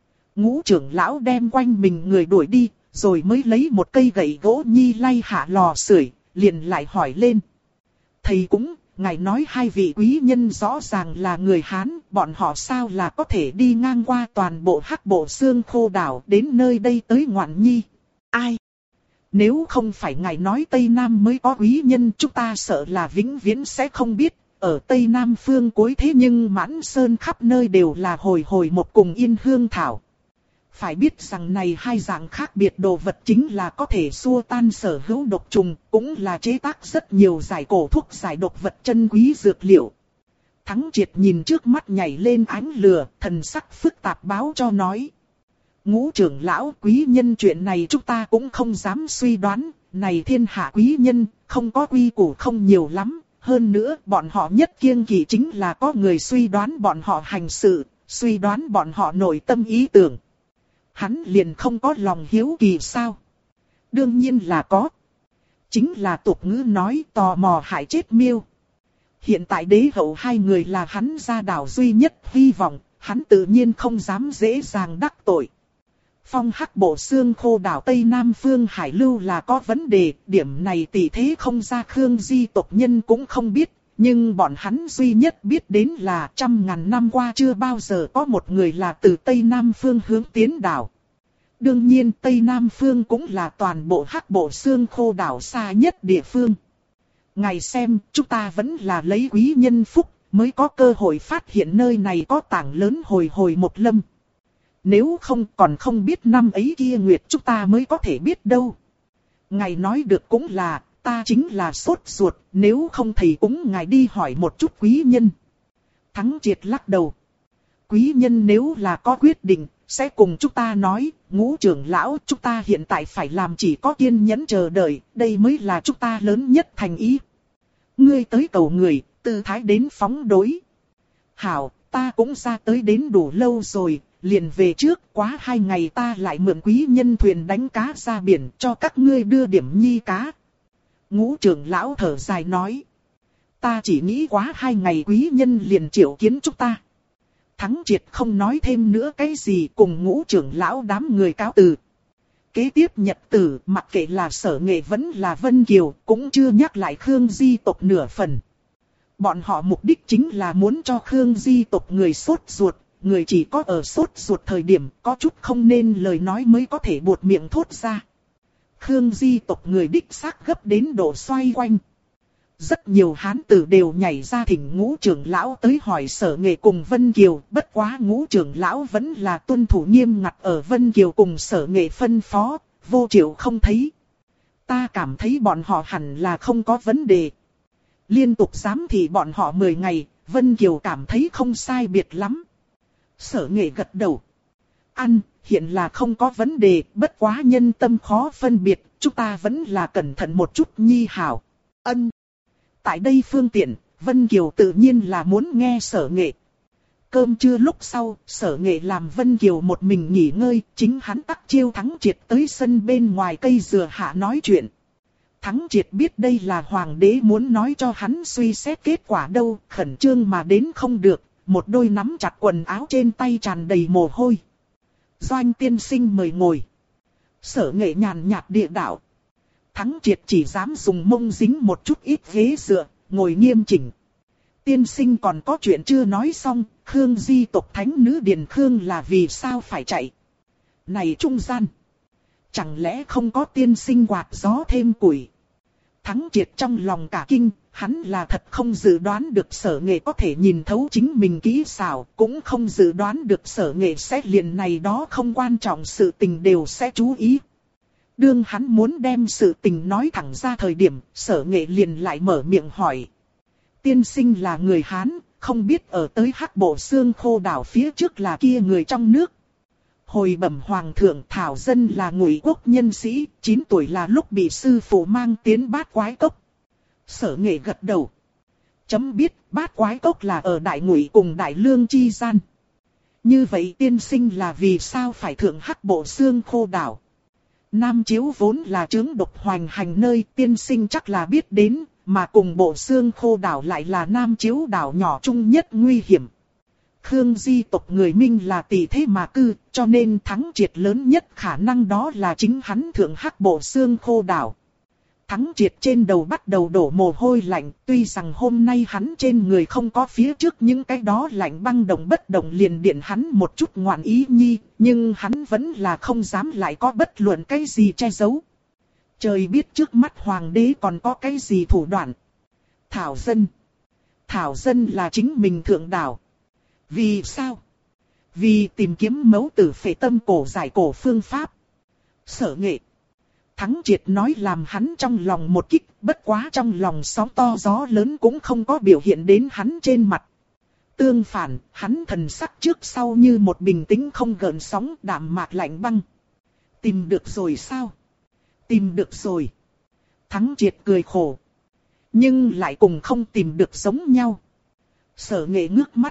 Speaker 1: Ngũ trưởng lão đem quanh mình người đuổi đi, rồi mới lấy một cây gậy gỗ nhi lay hạ lò sưởi, liền lại hỏi lên. Thầy cũng, ngài nói hai vị quý nhân rõ ràng là người Hán, bọn họ sao là có thể đi ngang qua toàn bộ Hắc Bộ Xương Khô đảo đến nơi đây tới ngoạn nhi? Ai? Nếu không phải ngài nói Tây Nam mới có quý nhân, chúng ta sợ là vĩnh viễn sẽ không biết. Ở Tây Nam phương cuối thế nhưng mãn sơn khắp nơi đều là hồi hồi một cùng yên hương thảo. Phải biết rằng này hai dạng khác biệt đồ vật chính là có thể xua tan sở hữu độc trùng, cũng là chế tác rất nhiều giải cổ thuốc giải độc vật chân quý dược liệu. Thắng Triệt nhìn trước mắt nhảy lên ánh lửa, thần sắc phức tạp báo cho nói. Ngũ trưởng lão, quý nhân chuyện này chúng ta cũng không dám suy đoán, này thiên hạ quý nhân, không có quy củ không nhiều lắm. Hơn nữa, bọn họ nhất kiêng kỵ chính là có người suy đoán bọn họ hành sự, suy đoán bọn họ nội tâm ý tưởng. Hắn liền không có lòng hiếu kỳ sao? Đương nhiên là có. Chính là tục ngữ nói tò mò hại chết miêu. Hiện tại đế hậu hai người là hắn gia đảo duy nhất hy vọng, hắn tự nhiên không dám dễ dàng đắc tội. Phong Hắc Bộ Xương Khô đảo Tây Nam phương Hải Lưu là có vấn đề, điểm này tỷ thế không ra Khương Di tộc nhân cũng không biết, nhưng bọn hắn duy nhất biết đến là 100.000 năm qua chưa bao giờ có một người là từ Tây Nam phương hướng tiến đảo. Đương nhiên Tây Nam phương cũng là toàn bộ Hắc Bộ Xương Khô đảo xa nhất địa phương. Ngài xem, chúng ta vẫn là lấy quý nhân phúc, mới có cơ hội phát hiện nơi này có tảng lớn hồi hồi một lâm. Nếu không còn không biết năm ấy kia nguyệt chúng ta mới có thể biết đâu. Ngài nói được cũng là, ta chính là sốt ruột, nếu không thầy cũng ngài đi hỏi một chút quý nhân. Thắng Triệt lắc đầu. Quý nhân nếu là có quyết định, sẽ cùng chúng ta nói, Ngũ trưởng lão chúng ta hiện tại phải làm chỉ có kiên nhẫn chờ đợi, đây mới là chúng ta lớn nhất thành ý. Ngươi tới cầu người, tư thái đến phóng đối. Hảo, ta cũng ra tới đến đủ lâu rồi. Liền về trước, quá 2 ngày ta lại mượn quý nhân thuyền đánh cá ra biển cho các ngươi đưa điểm nhi cá. Ngũ trưởng lão thở dài nói. Ta chỉ nghĩ quá 2 ngày quý nhân liền triệu kiến chúng ta. Thắng Triệt không nói thêm nữa cái gì cùng ngũ trưởng lão đám người cáo từ. Kế tiếp nhật tử mặc kệ là Sở Nghệ vẫn là Vân Kiều cũng chưa nhắc lại Khương Di tộc nửa phần. Bọn họ mục đích chính là muốn cho Khương Di tộc người sốt ruột. Người chỉ có ở sốt ruột thời điểm có chút không nên lời nói mới có thể buột miệng thốt ra. Khương Di tộc người đích xác gấp đến độ xoay quanh. Rất nhiều hán tử đều nhảy ra thỉnh ngũ trưởng lão tới hỏi Sở Nghệ cùng Vân Kiều. Bất quá ngũ trưởng lão vẫn là tuân thủ nghiêm ngặt ở Vân Kiều cùng Sở Nghệ phân phó, vô triệu không thấy. Ta cảm thấy bọn họ hẳn là không có vấn đề. Liên tục giám thị bọn họ 10 ngày, Vân Kiều cảm thấy không sai biệt lắm. Sở Nghệ gật đầu. Hiện là không có vấn đề, bất quá nhân tâm khó phân biệt, chúng ta vẫn là cẩn thận một chút nhi hảo. Tại đây phương tiện, Vân Kiều tự nhiên là muốn nghe Sở Nghệ. Cơm trưa lúc sau, Sở Nghệ làm Vân Kiều một mình nghỉ ngơi, chính hắn tắc chiêu Thắng Triệt tới sân bên ngoài cây dừa hạ nói chuyện. Thắng Triệt biết đây là hoàng đế muốn nói cho hắn suy xét kết quả đâu, khẩn trương mà đến không được. Một đôi nắm chặt quần áo trên tay tràn đầy mồ hôi. Doanh tiên sinh mời ngồi. Sở Nghệ nhàn nhạt địa đạo. Thắng Triệt chỉ dám dùng mông dính một chút ít ghế dựa, ngồi nghiêm chỉnh. Tiên sinh còn có chuyện chưa nói xong, Khương Di tộc thánh nữ Điền Khương là vì sao phải chạy. Này trung gian. Chẳng lẽ không có tiên sinh quạt gió thêm củi. Thắng Triệt trong lòng cả kinh. Hắn là thật không dự đoán được Sở Nghệ có thể nhìn thấu chính mình kỹ xảo, cũng không dự đoán được Sở Nghệ sẽ liền này đó không quan trọng sự tình đều sẽ chú ý. Đương hắn muốn đem sự tình nói thẳng ra thời điểm, Sở Nghệ liền lại mở miệng hỏi. Tiên sinh là người Hán, không biết ở tới Hắc Bộ Xương Khô đảo phía trước là kia người trong nước. Hồi bẩm hoàng thượng, thảo dân là Ngụy quốc nhân sĩ, 9 tuổi là lúc bị sư phụ mang tiến Bát Quái Cốc. Sở Nghệ gật đầu. Chấm biết bát quái cốc là ở Đại Ngụy cùng Đại Lương chi gian. Như vậy tiên sinh là vì sao phải thượng Hắc Bộ Xương Khô đảo? Nam Chiếu vốn là chướng độc hoành hành nơi, tiên sinh chắc là biết đến, mà cùng Bộ Xương Khô đảo lại là Nam Chiếu đảo nhỏ chung nhất nguy hiểm. Khương di tộc người Minh là tỷ thế mà cư, cho nên thắng triệt lớn nhất khả năng đó là chính hắn thượng Hắc Bộ Xương Khô đảo. Thắng triệt trên đầu bắt đầu đổ mồ hôi lạnh, tuy rằng hôm nay hắn trên người không có phía trước những cái đó lạnh băng động bất động liền điện hắn một chút ngoạn ý nhi, nhưng hắn vẫn là không dám lại có bất luận cái gì che giấu. Trời biết trước mắt hoàng đế còn có cái gì thủ đoạn. Thảo dân. Thảo dân là chính mình thượng đảo. Vì sao? Vì tìm kiếm mẫu tử phệ tâm cổ giải cổ phương pháp. Sở Nghệ. Thắng triệt nói làm hắn trong lòng một kích, bất quá trong lòng sóng to gió lớn cũng không có biểu hiện đến hắn trên mặt. Tương phản, hắn thần sắc trước sau như một bình tĩnh không gợn sóng, đạm mạc lạnh băng. Tìm được rồi sao? Tìm được rồi. Thắng triệt cười khổ. Nhưng lại cùng không tìm được giống nhau. Sở Nghệ ngước mắt.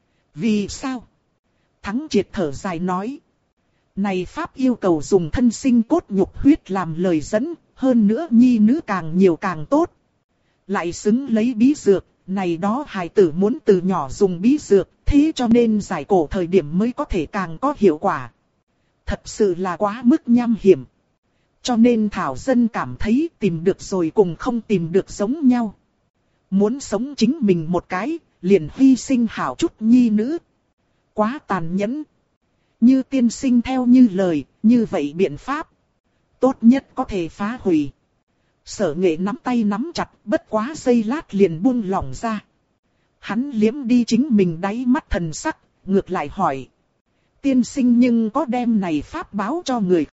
Speaker 1: Vì sao? Thắng triệt thở dài nói. Này pháp yêu cầu dùng thân sinh cốt nhục huyết làm lời dẫn, hơn nữa nhi nữ càng nhiều càng tốt. Lại xứng lấy bí dược, này đó hài tử muốn từ nhỏ dùng bí dược, thế cho nên giải cổ thời điểm mới có thể càng có hiệu quả. Thật sự là quá mức nham hiểm. Cho nên thảo dân cảm thấy tìm được rồi cùng không tìm được giống nhau. Muốn sống chính mình một cái, liền hy sinh hảo chút nhi nữ. Quá tàn nhẫn. Như tiên sinh theo như lời, như vậy biện pháp tốt nhất có thể phá hủy. Sở Nghệ nắm tay nắm chặt, bất quá giây lát liền buông lỏng ra. Hắn liếm đi chính mình đáy mắt thần sắc, ngược lại hỏi. Tiên sinh nhưng có đem này pháp báo cho người